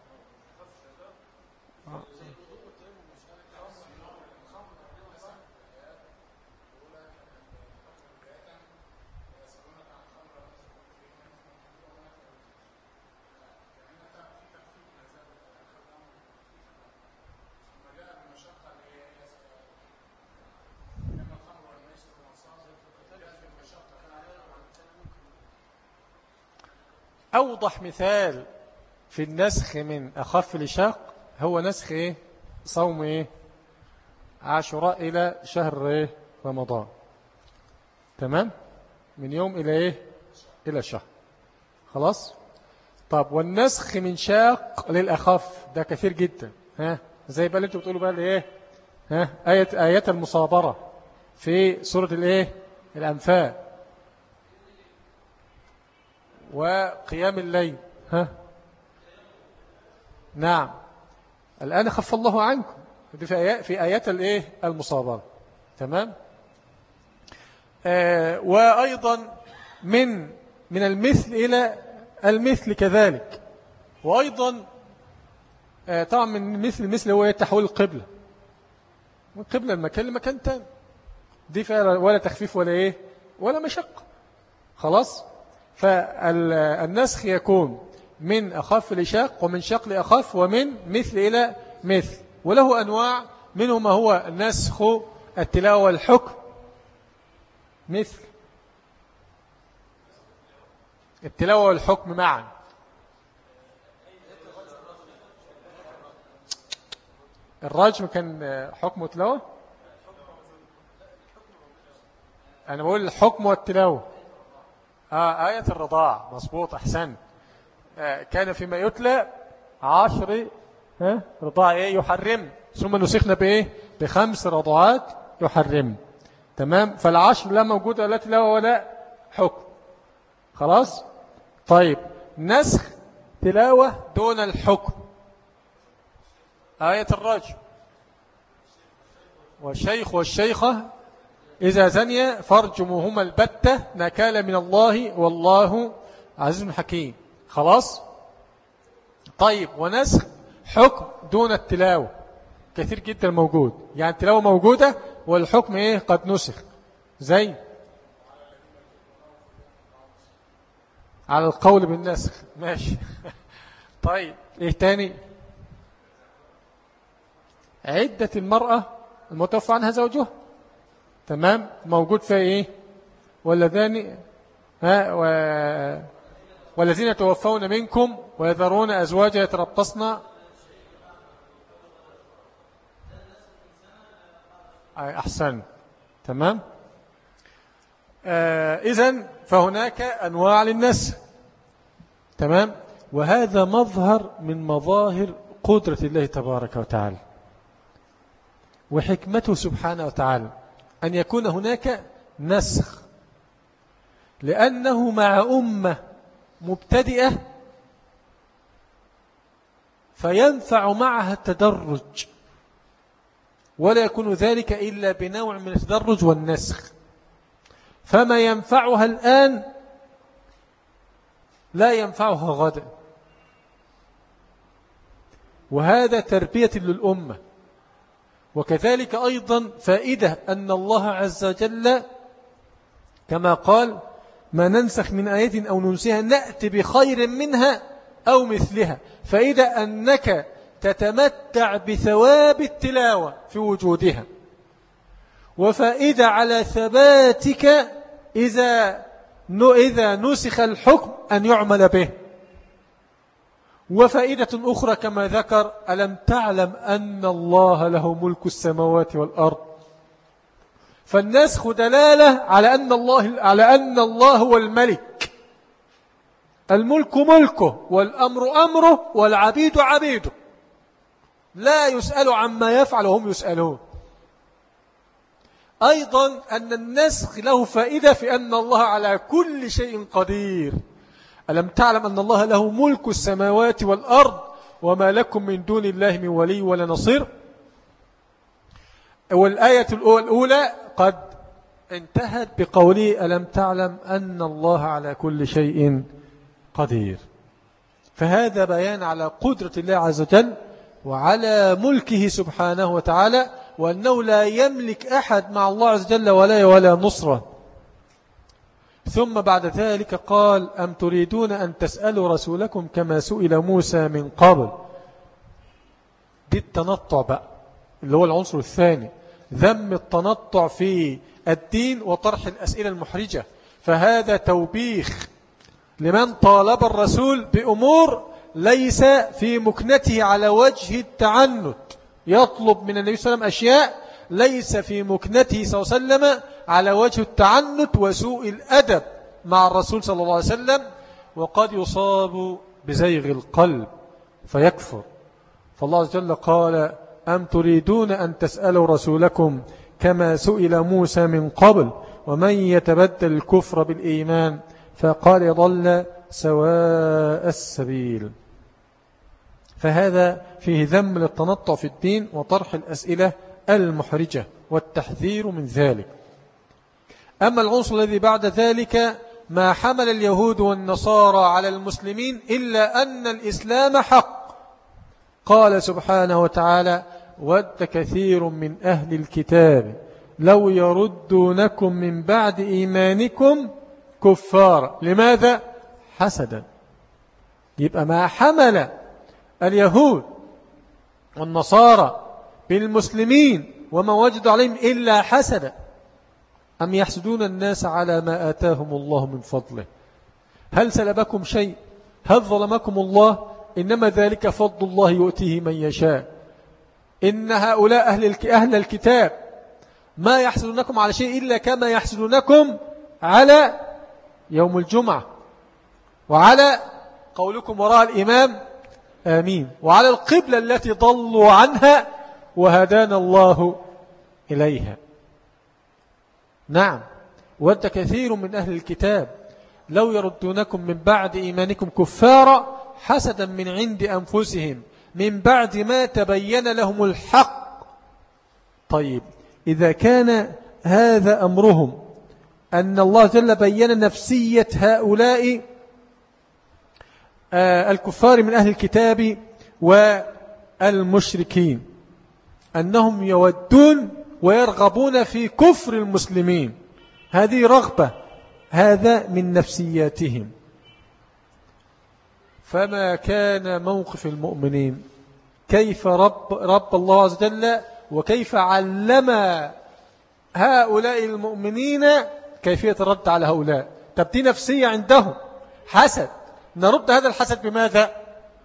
أوضح مثال في النسخ من أخف لشاق هو نسخ إيه؟ صوم إيه؟ عاشوراء إلى شهر إيه؟ رمضان. تمام؟ من يوم إلى إيه؟ إلى شهر. خلاص؟ طب والنسخ من شاق للأخف ده كثير جدا. ها؟ زي بقى اللي انتوا بتقولوا بقى إيه؟ ها؟ آية آيات المصابرة في سورة الإيه؟ الأنفال، وقيام الليل. ها؟ نعم. الآن خف الله عنكم في آيات في آيات الإيه؟ المصابرة. تمام. آه وأيضا من من المثل إلى المثل كذلك. وأيضا آه طبعا من مثل المثل هو تحويل القبلة من قبلة المكان لمكان تاني. دي فعلا ولا تخفيف ولا إيه ولا مشقة. خلاص. فالنسخ يكون من أخف لشاق، ومن شاق لأخف، ومن مثل إلى مثل. وله أنواع، منه ما هو نسخ التلاوة والحكم، مثل التلاوة والحكم معا. الرجم كان حكم تلاوة. أنا بقول الحكم والتلاوة. آه آية الرضاع مظبوط أحسن. آه كان فيما يتلى عشر ها رضاع إيه يحرم، ثم نسخنا بإيه بخمس رضعات يحرم. تمام. فالعشر لا موجودة لا تلاوة ولا حكم. خلاص. طيب نسخ تلاوة دون الحكم. آية الرجم والشيخ والشيخة إذا زنيا فارجموهما البتة نكالا من الله والله عزيز حكيم. خلاص. طيب ونسخ حكم دون التلاوة كثير جدا موجود، يعني التلاوة موجودة والحكم إيه قد نسخ، زي على القول بالنسخ. ماشي. طيب إيه تاني؟ عدة المرأة المتوفى عنها زوجها. تمام. موجود فيها إيه؟ والذين ها و... والذين يتوفون منكم ويذرون أزواجا يتربصن. أحسن. تمام. آه إذن فهناك أنواع للنسخ. تمام. وهذا مظهر من مظاهر قدرة الله تبارك وتعالى وحكمته سبحانه وتعالى أن يكون هناك نسخ، لأنه مع أمة مبتدئة فينفع معها التدرج، ولا يكون ذلك إلا بنوع من التدرج والنسخ. فما ينفعها الآن لا ينفعها غدا، وهذا تربية للأمة. وكذلك أيضا فائدة أن الله عز وجل كما قال ما ننسخ من آية أو ننسيها نأتي بخير منها أو مثلها. فائدة أنك تتمتع بثواب التلاوة في وجودها، وفائدة على ثباتك إذا إذا نسخ الحكم أن يعمل به. وفائدة أخرى كما ذكر ألم تعلم أن الله له ملك السماوات والأرض. فالنسخ دلالة على أن الله على أن الله هو الملك، الملك ملكه والأمر أمره والعبيد عبيده، لا يسأل عما يفعل وهم يسألون. أيضا أن النسخ له فائدة في أن الله على كل شيء قدير. ألم تعلم أن الله له ملك السماوات والأرض وما لكم من دون الله من ولي ولا نصير. والآية الأولى قد انتهت بقوله ألم تعلم أن الله على كل شيء قدير. فهذا بيان على قدرة الله عز وجل وعلى ملكه سبحانه وتعالى، وأنه لا يملك أحد مع الله عز وجل ولا ولا نصرة. ثم بعد ذلك قال أم تريدون أن تسألوا رسولكم كما سئل موسى من قبل. دي التنطع بقى اللي هو العنصر الثاني، ذم التنطع في الدين وطرح الأسئلة المحرجة. فهذا توبيخ لمن طالب الرسول بأمور ليس في مكنته على وجه التعنت، يطلب من النبي صلى الله عليه وسلم أشياء ليس في مكنته صلى الله عليه وسلم على وجه التعنت وسوء الأدب مع الرسول صلى الله عليه وسلم، وقد يصاب بزيغ القلب فيكفر. فالله عز وجل قال أم تريدون أن تسألوا رسولكم كما سئل موسى من قبل ومن يتبدل الكفر بالإيمان فقال يضل سواء السبيل. فهذا فيه ذم للتنطع في الدين وطرح الأسئلة المحرجة والتحذير من ذلك. أما العنصر الذي بعد ذلك ما حمل اليهود والنصارى على المسلمين إلا أن الإسلام حق. قال سبحانه وتعالى ود كثير من أهل الكتاب لو يردونكم من بعد إيمانكم كفارا. لماذا؟ حسدا. يبقى ما حمل اليهود والنصارى بالمسلمين وما وجدوا عليهم إلا حسدا. أم يحسدون الناس على ما آتاهم الله من فضله. هل سلبكم شيء؟ هل ظلمكم الله؟ إنما ذلك فضل الله يؤتيه من يشاء. إن هؤلاء أهل الكتاب ما يحسدونكم على شيء إلا كما يحسدونكم على يوم الجمعة، وعلى قولكم وراء الإمام آمين، وعلى القبلة التي ضلوا عنها وهدانا الله إليها. نعم، ود كثير من أهل الكتاب لو يردونكم من بعد إيمانكم كفارا حسدا من عند أنفسهم من بعد ما تبين لهم الحق. طيب، إذا كان هذا أمرهم أن الله جل بين نفسية هؤلاء الكفار من أهل الكتاب والمشركين أنهم يودون ويرغبون في كفر المسلمين، هذه رغبة، هذا من نفسياتهم. فما كان موقف المؤمنين؟ كيف رب, رب الله عز وجل وكيف علم هؤلاء المؤمنين كيفية الرد على هؤلاء؟ تبدي نفسية عندهم، حسد، نرد هذا الحسد بماذا؟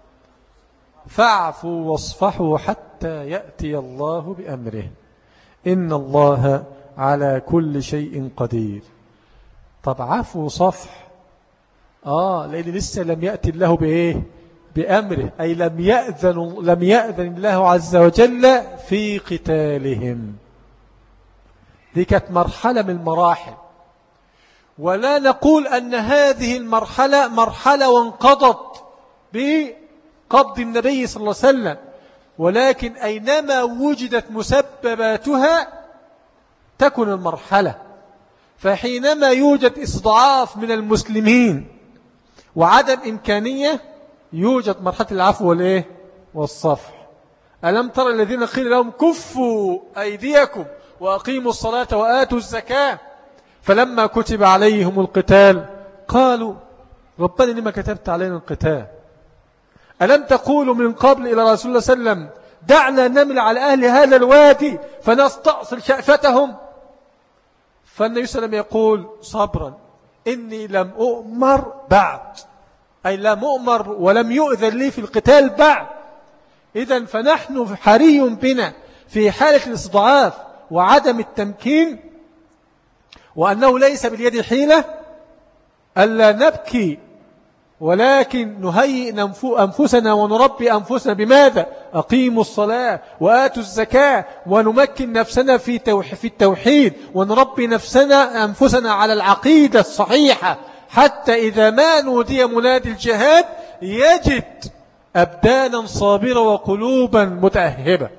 فاعفوا واصفحوا حتى يأتي الله بأمره إن الله على كل شيء قدير. طب عفو وصفح، آه لأن لسه لم يأتي الله بإيه؟ بأمره، أي لم يأذن, لم يأذن الله عز وجل في قتالهم. دي كانت مرحلة من المراحل، ولا نقول أن هذه المرحلة مرحلة وانقضت بقبض النبي صلى الله عليه وسلم، ولكن أينما وجدت مسبباتها تكون المرحلة. فحينما يوجد استضعاف من المسلمين وعدم إمكانية يوجد مرحلة العفو والإيه؟ والصفح. ألم ترى الذين قيل لهم كفوا أيديكم وأقيموا الصلاة وآتوا الزكاة فلما كتب عليهم القتال قالوا ربنا لما كتبت علينا القتال؟ ألم تقولوا من قبل إلى رسول الله صلى الله عليه وسلم دعنا نمل على أهل هذا الوادي فنستأصل شأفتهم؟ فالنبي صلى الله عليه وسلم يقول صبرا إني لم أؤمر بعد، أي لم أؤمر ولم يؤذن لي في القتال بعد. إذن فنحن حري بنا في حالة الاستضعاف وعدم التمكين، وأنه ليس باليد حيلة ألا نبكي، ولكن نهيئ أنفسنا ونربي أنفسنا بماذا؟ أقيموا الصلاة وآتوا الزكاة، ونمكن نفسنا في في التوحيد، ونربي نفسنا أنفسنا على العقيدة الصحيحة، حتى إذا ما نودي منادي الجهاد يجد أبدانا صابرة وقلوبا متأهبة.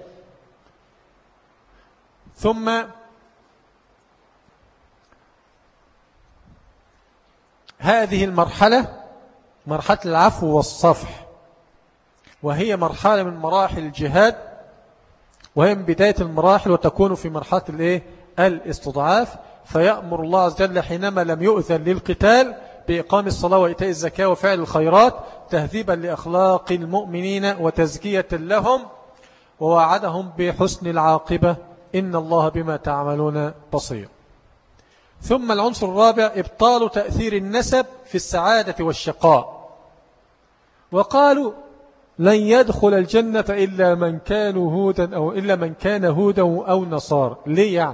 ثم هذه المرحلة مرحلة العفو والصفح، وهي مرحلة من مراحل الجهاد، وهي من بداية المراحل، وتكون في مرحلة الايه؟ الاستضعاف. فيأمر الله عز وجل حينما لم يؤذن للقتال بإقام الصلاة وإيتاء الزكاة وفعل الخيرات تهذيبا لأخلاق المؤمنين وتزكية لهم، ووعدهم بحسن العاقبة إن الله بما تعملون بصير. ثم العنصر الرابع إبطال تأثير النسب في السعادة والشقاء. وقالوا لن يدخل الجنة إلا من كان هودا أو إلا من كان هودا أو نصارى. ليه يعني؟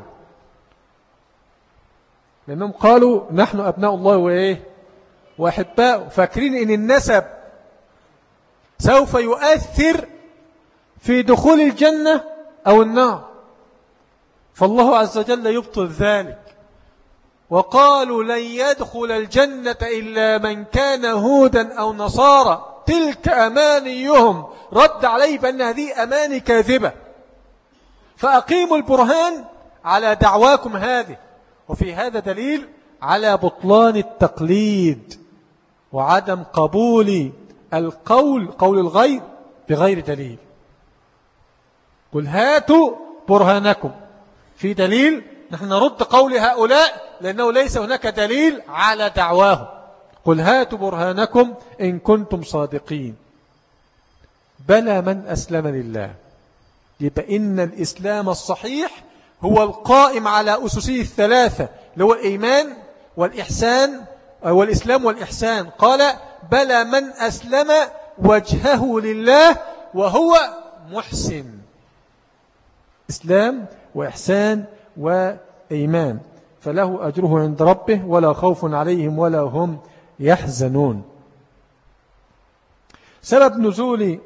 لأنهم قالوا نحن أبناء الله وإيه؟ وأحباء، فاكرين إن النسب سوف يؤثر في دخول الجنة أو النار، فالله عز وجل يبطل ذلك. وقالوا لن يدخل الجنة إلا من كان هودا أو نصارى تلك أمانيهم، رد عليه بأن هذه أماني كاذبة، فأقيموا البرهان على دعواكم هذه. وفي هذا دليل على بطلان التقليد وعدم قبول القول قول الغير بغير دليل. قل هاتوا برهانكم، في دليل نحن نرد قول هؤلاء لأنه ليس هناك دليل على دعواه. قل هاتوا برهانكم إن كنتم صادقين. بلى من أسلم لله. يبقى إن الإسلام الصحيح هو القائم على أسسه الثلاثة، اللي هو الإيمان والإحسان والإسلام والإحسان. قال بلى من أسلم وجهه لله وهو محسن. إسلام وإحسان وإيمان، فله أجره عند ربه ولا خوف عليهم ولا هم يحزنون. سبب نزول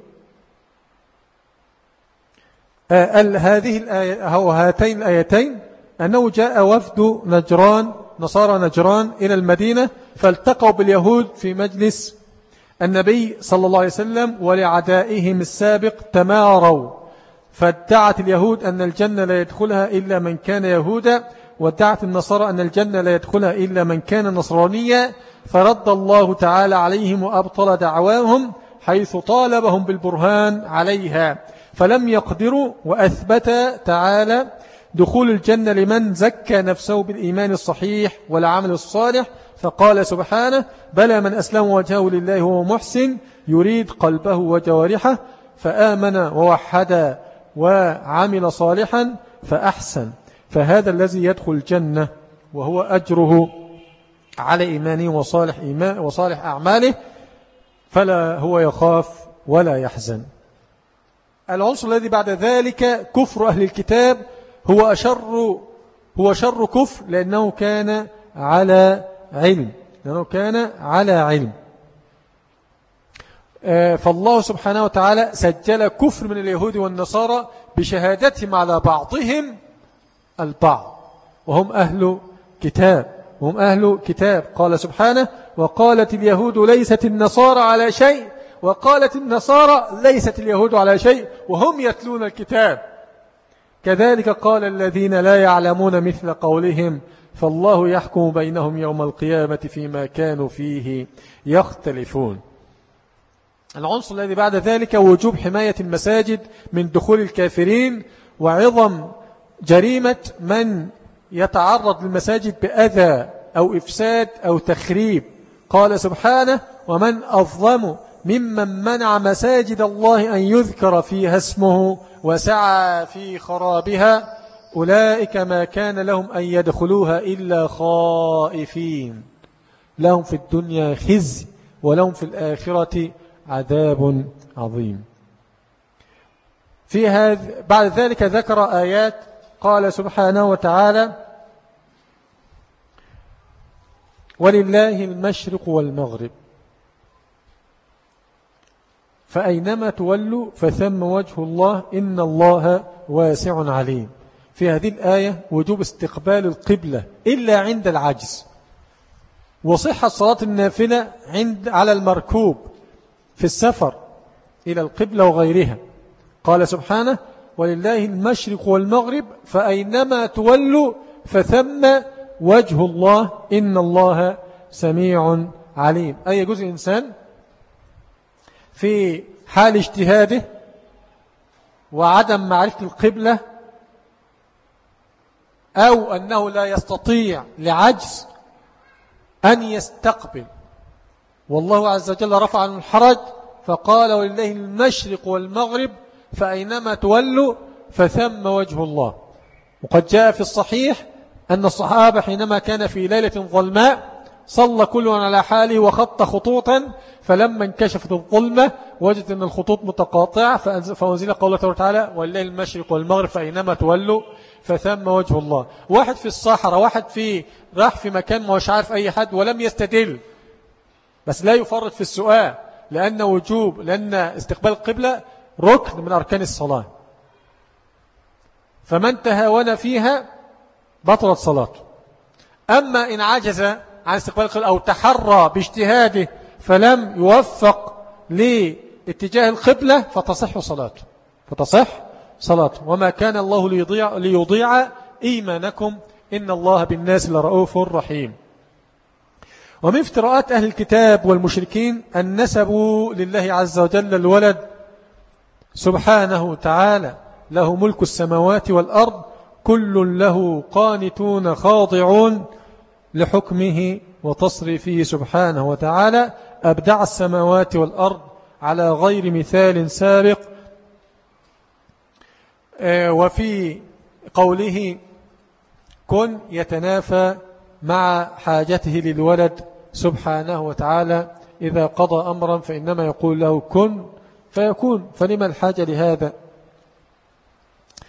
هذه الآية أو هاتين الآيتين أنه جاء وفد نجران نصارى نجران إلى المدينة، فالتقوا باليهود في مجلس النبي صلى الله عليه وسلم، ولعدائهم السابق تماروا، فادعت اليهود أن الجنة لا يدخلها إلا من كان يهودا، وادعت النصارى أن الجنة لا يدخلها إلا من كان نصرانيا، فرد الله تعالى عليهم وأبطل دعواهم حيث طالبهم بالبرهان عليها، فلم يقدروا، وأثبت تعالى دخول الجنة لمن زكى نفسه بالإيمان الصحيح والعمل الصالح، فقال سبحانه: بلى من أسلم وجهه لله وهو محسن يريد قلبه وجوارحه فآمن ووحد وعمل صالحا فأحسن، فهذا الذي يدخل الجنة وهو أجره على إيمانه وصالح, إيمان وصالح أعماله، فلا هو يخاف ولا يحزن. العنصر الذي بعد ذلك كفر أهل الكتاب هو أشر هو شر كفر، لأنه كان على علم لأنه كان على علم فالله سبحانه وتعالى سجل كفر من اليهود والنصارى بشهادتهم على بعضهم البعض، وهم أهل كتاب وهم أهل كتاب قال سبحانه: وقالت اليهود ليست النصارى على شيء وقالت النصارى ليست اليهود على شيء وهم يتلون الكتاب، كذلك قال الذين لا يعلمون مثل قولهم، فالله يحكم بينهم يوم القيامة فيما كانوا فيه يختلفون. العنصر الذي بعد ذلك وجوب حماية المساجد من دخول الكافرين، وعظم جريمة من يتعرض للمساجد بأذى أو إفساد أو تخريب، قال سبحانه: ومن أظلم ممن منع مساجد الله أن يذكر فيها اسمه وسعى في خرابها أولئك ما كان لهم أن يدخلوها إلا خائفين لهم في الدنيا خزي ولهم في الآخرة عذاب عظيم. في هذا بعد ذلك ذكر آيات، قال سبحانه وتعالى: ولله المشرق والمغرب فأينما تولوا فثم وجه الله إن الله واسع عليم. في هذه الآية وجوب استقبال القبلة إلا عند العجز، وصحة صلاة النافلة عند على المركوب في السفر إلى القبلة وغيرها. قال سبحانه: ولله المشرق والمغرب فأينما تولوا فثم وجه الله إن الله سميع عليم. أي جزء إنسان في حال اجتهاده وعدم معرفة القبلة، أو أنه لا يستطيع لعجز أن يستقبل، والله عز وجل رفع عنه الحرج فقال: ولله المشرق والمغرب فأينما تولوا فثم وجه الله. وقد جاء في الصحيح أن الصحابة حينما كان في ليلة ظلماء صلى كل على حاله وخط خطوطا، فلما انكشفت الظلمة وجد أن الخطوط متقاطعة، فأنزل قوله تعالى: ولله المشرق والمغرب فأينما تولوا فثم وجه الله. واحد في الصحراء، واحد في راح في مكان ما هوش عارف أي حد ولم يستدل، بس لا يفرط في السؤال، لأن وجوب لأن استقبال القبلة ركن من أركان الصلاة، فمن تهاون فيها بطلت صلاته. أما إن عجز عن استقبال القبلة أو تحرى باجتهاده فلم يوفق لاتجاه القبلة فتصح صلاته فتصح صلاته وما كان الله ليضيع, ليضيع إيمانكم إن الله بالناس لرؤوف رحيم. ومن افتراءات أهل الكتاب والمشركين أن نسبوا لله عز وجل الولد سبحانه وتعالى، له ملك السماوات والأرض كل له قانتون خاضعون لحكمه وتصريفه سبحانه وتعالى، أبدع السماوات والأرض على غير مثال سابق. وفي قوله كن يتنافى مع حاجته للولد سبحانه وتعالى، إذا قضى أمرا فإنما يقول له كن فيكون، فلما الحاجة لهذا؟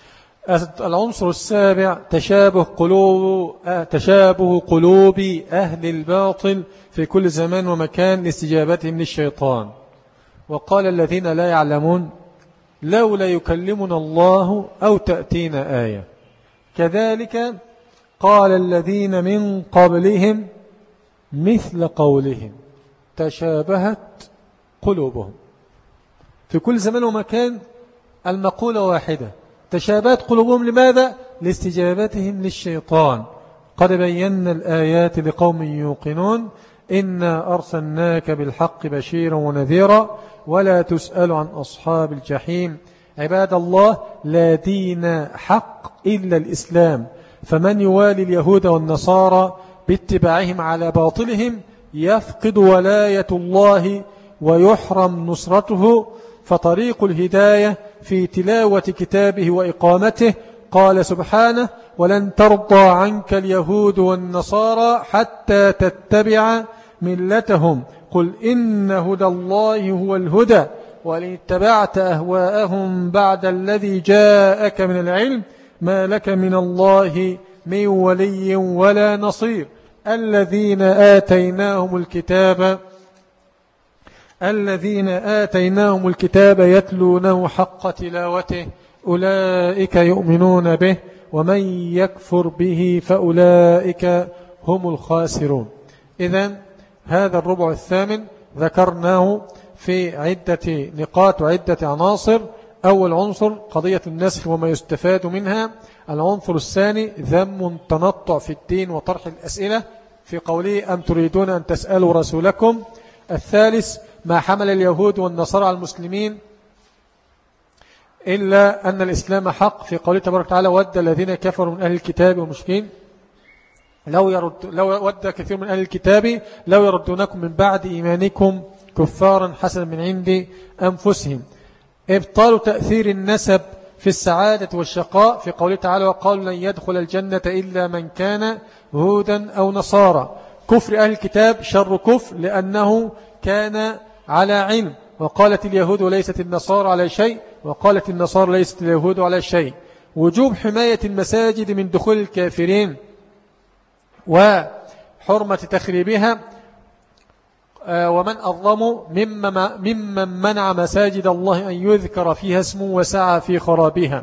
العنصر السابع تشابه قلوب تشابه قلوب أهل الباطل في كل زمان ومكان لاستجابتهم للشيطان. وقال الذين لا يعلمون لولا يكلمنا الله أو تأتينا آية. كذلك قال الذين من قبلهم مثل قولهم تشابهت قلوبهم. في كل زمان ومكان المقولة واحدة، تشابهت قلوبهم. لماذا؟ لاستجابتهم للشيطان. قد بينا الآيات لقوم يوقنون إنا أرسلناك بالحق بشيرا ونذيرا ولا تسأل عن أصحاب الجحيم. عباد الله، لا دين حق إلا الإسلام، فمن يوالي اليهود والنصارى باتباعهم على باطلهم يفقد ولاية الله ويحرم نصرته. فطريق الهداية في تلاوة كتابه وإقامته. قال سبحانه ولن ترضى عنك اليهود والنصارى حتى تتبع ملتهم قل إن هدى الله هو الهدى وإن اتبعت أهواءهم بعد الذي جاءك من العلم ما لك من الله من ولي ولا نصير. الذين آتيناهم الكتاب الذين آتيناهم الكتاب يتلونه حق تلاوته أولئك يؤمنون به ومن يكفر به فأولئك هم الخاسرون. إذن هذا الربع الثامن ذكرناه في عدة نقاط وعدة عناصر. أول عنصر قضية النسخ وما يستفاد منها. العنصر الثاني ذم التنطع في الدين وطرح الأسئلة في قوله أم تريدون أن تسألوا رسولكم. الثالث ما حمل اليهود والنصارى على المسلمين إلا أن الإسلام حق في قوله تبارك وتعالى ود الذين كفروا من أهل الكتاب والمشركين لو, يرد لو ود كثير من أهل الكتاب لو يردونكم من بعد إيمانكم كفارا حسنا من عند أنفسهم. إبطال تأثير النسب في السعادة والشقاء في قوله تعالى وقالوا لن يدخل الجنة إلا من كان هودا أو نصارى. كفر أهل الكتاب شر كفر لأنه كان على علم. وقالت اليهود وليست النصارى على شيء وقالت النصارى ليست اليهود على شيء. وجوب حماية المساجد من دخول الكافرين وحرمة تخريبها. ومن أظلم ممن منع مساجد الله أن يذكر فيها اسمه وسعى في خرابها.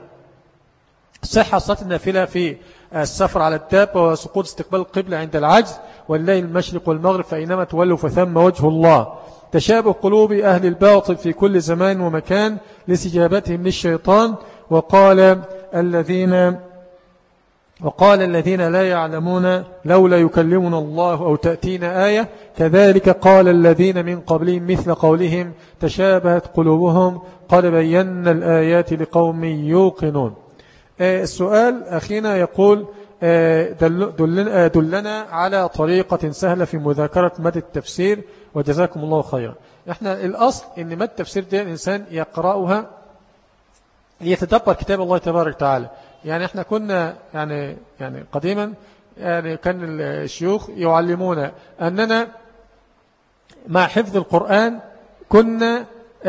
صحة صلاة النافلة في السفر على الدابة وسقوط استقبال القبلة عند العجز والليل المشرق والمغرب فإنما تولوا فثم وجه الله. تشابه قلوب أهل الباطل في كل زمان ومكان لاستجابتهم للشيطان. وقال الذين وقال الذين لا يعلمون لولا يكلمنا الله أو تأتينا آية. كذلك قال الذين من قبلهم مثل قولهم تشابهت قلوبهم قد بينا الآيات لقوم يوقنون. السؤال أخينا يقول دلنا, دلنا على طريقة سهلة في مذاكرة مادة التفسير وجزاكم الله خيرا. احنا الأصل ان مادة التفسير دي الإنسان يقرأها يتدبر كتاب الله تبارك وتعالى. يعني احنا كنا يعني يعني قديما يعني كان الشيوخ يعلمونا أننا مع حفظ القرآن كنا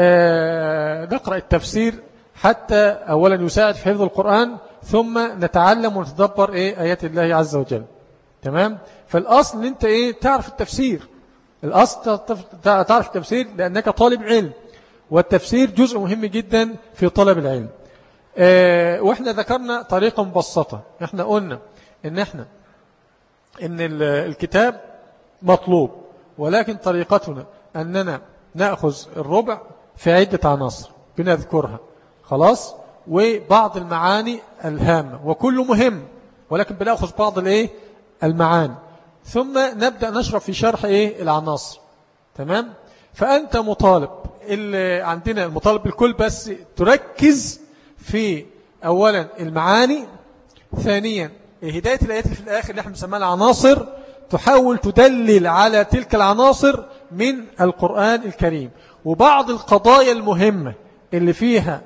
نقرأ التفسير حتى أولا يساعد في حفظ القرآن ثم نتعلم ونتدبر إيه آيات الله عز وجل. تمام. فالأصل أنت إيه تعرف التفسير. الأصل تعرف التفسير لأنك طالب علم والتفسير جزء مهم جدا في طلب العلم. اه وإحنا ذكرنا طريقة مبسطة. إحنا قلنا إن إحنا إن الكتاب مطلوب ولكن طريقتنا أننا نأخذ الربع في عدة عناصر بنذكرها خلاص وبعض المعاني الهامة وكله مهم ولكن بنأخذ بعض الايه المعاني ثم نبدأ نشرح في شرح ايه العناصر. تمام. فأنت مطالب اللي عندنا المطالب بالكل بس تركز في أولا المعاني. ثانيا هداية الآيات اللي في الآخر اللي احنا بنسميها العناصر تحاول تدلل على تلك العناصر من القرآن الكريم. وبعض القضايا المهمة اللي فيها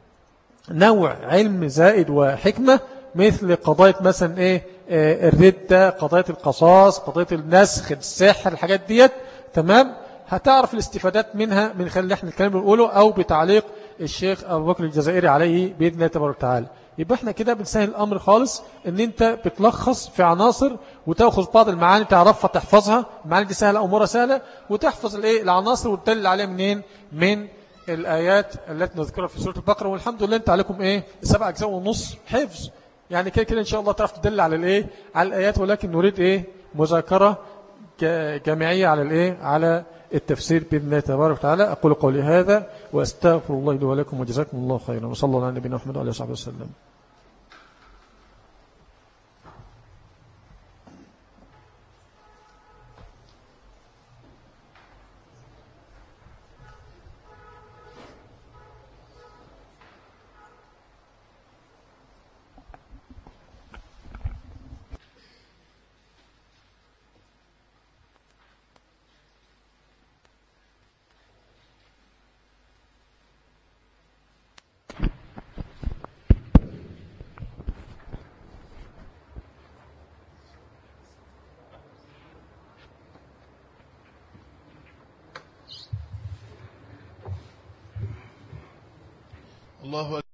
نوع علم زائد وحكمة مثل قضايا مثلا ايه الردة قضايا القصاص قضايا النسخ السحر الحاجات ديت. تمام. هتعرف الاستفادات منها من خلال احنا الكلام اللي بنقوله أو بتعليق الشيخ أبو بكر الجزائري عليه بإذن الله تبارك وتعالى. يبقى احنا كده بنسهل الأمر خالص، ان انت بتلخص في عناصر وتأخذ بعض المعاني تعرفها تحفظها، المعاني دي سهلة أمورها سهلة، وتحفظ الايه العناصر وتدل عليها منين من الآيات التي نذكرها في سورة البقرة. والحمد لله انت عليكم ايه سبع أجزاء ونص حفظ، يعني كده كده ان شاء الله تعرف تدل على الايه على الآيات، ولكن نريد ايه مذاكرة جامعية على الايه على التفسير بإذن الله تبارك وتعالى. أقول قولي هذا وأستغفر الله لي ولكم وجزاكم الله خيرا، وصلى الله على نبينا محمد وعلى آله وصحبه وسلم. الله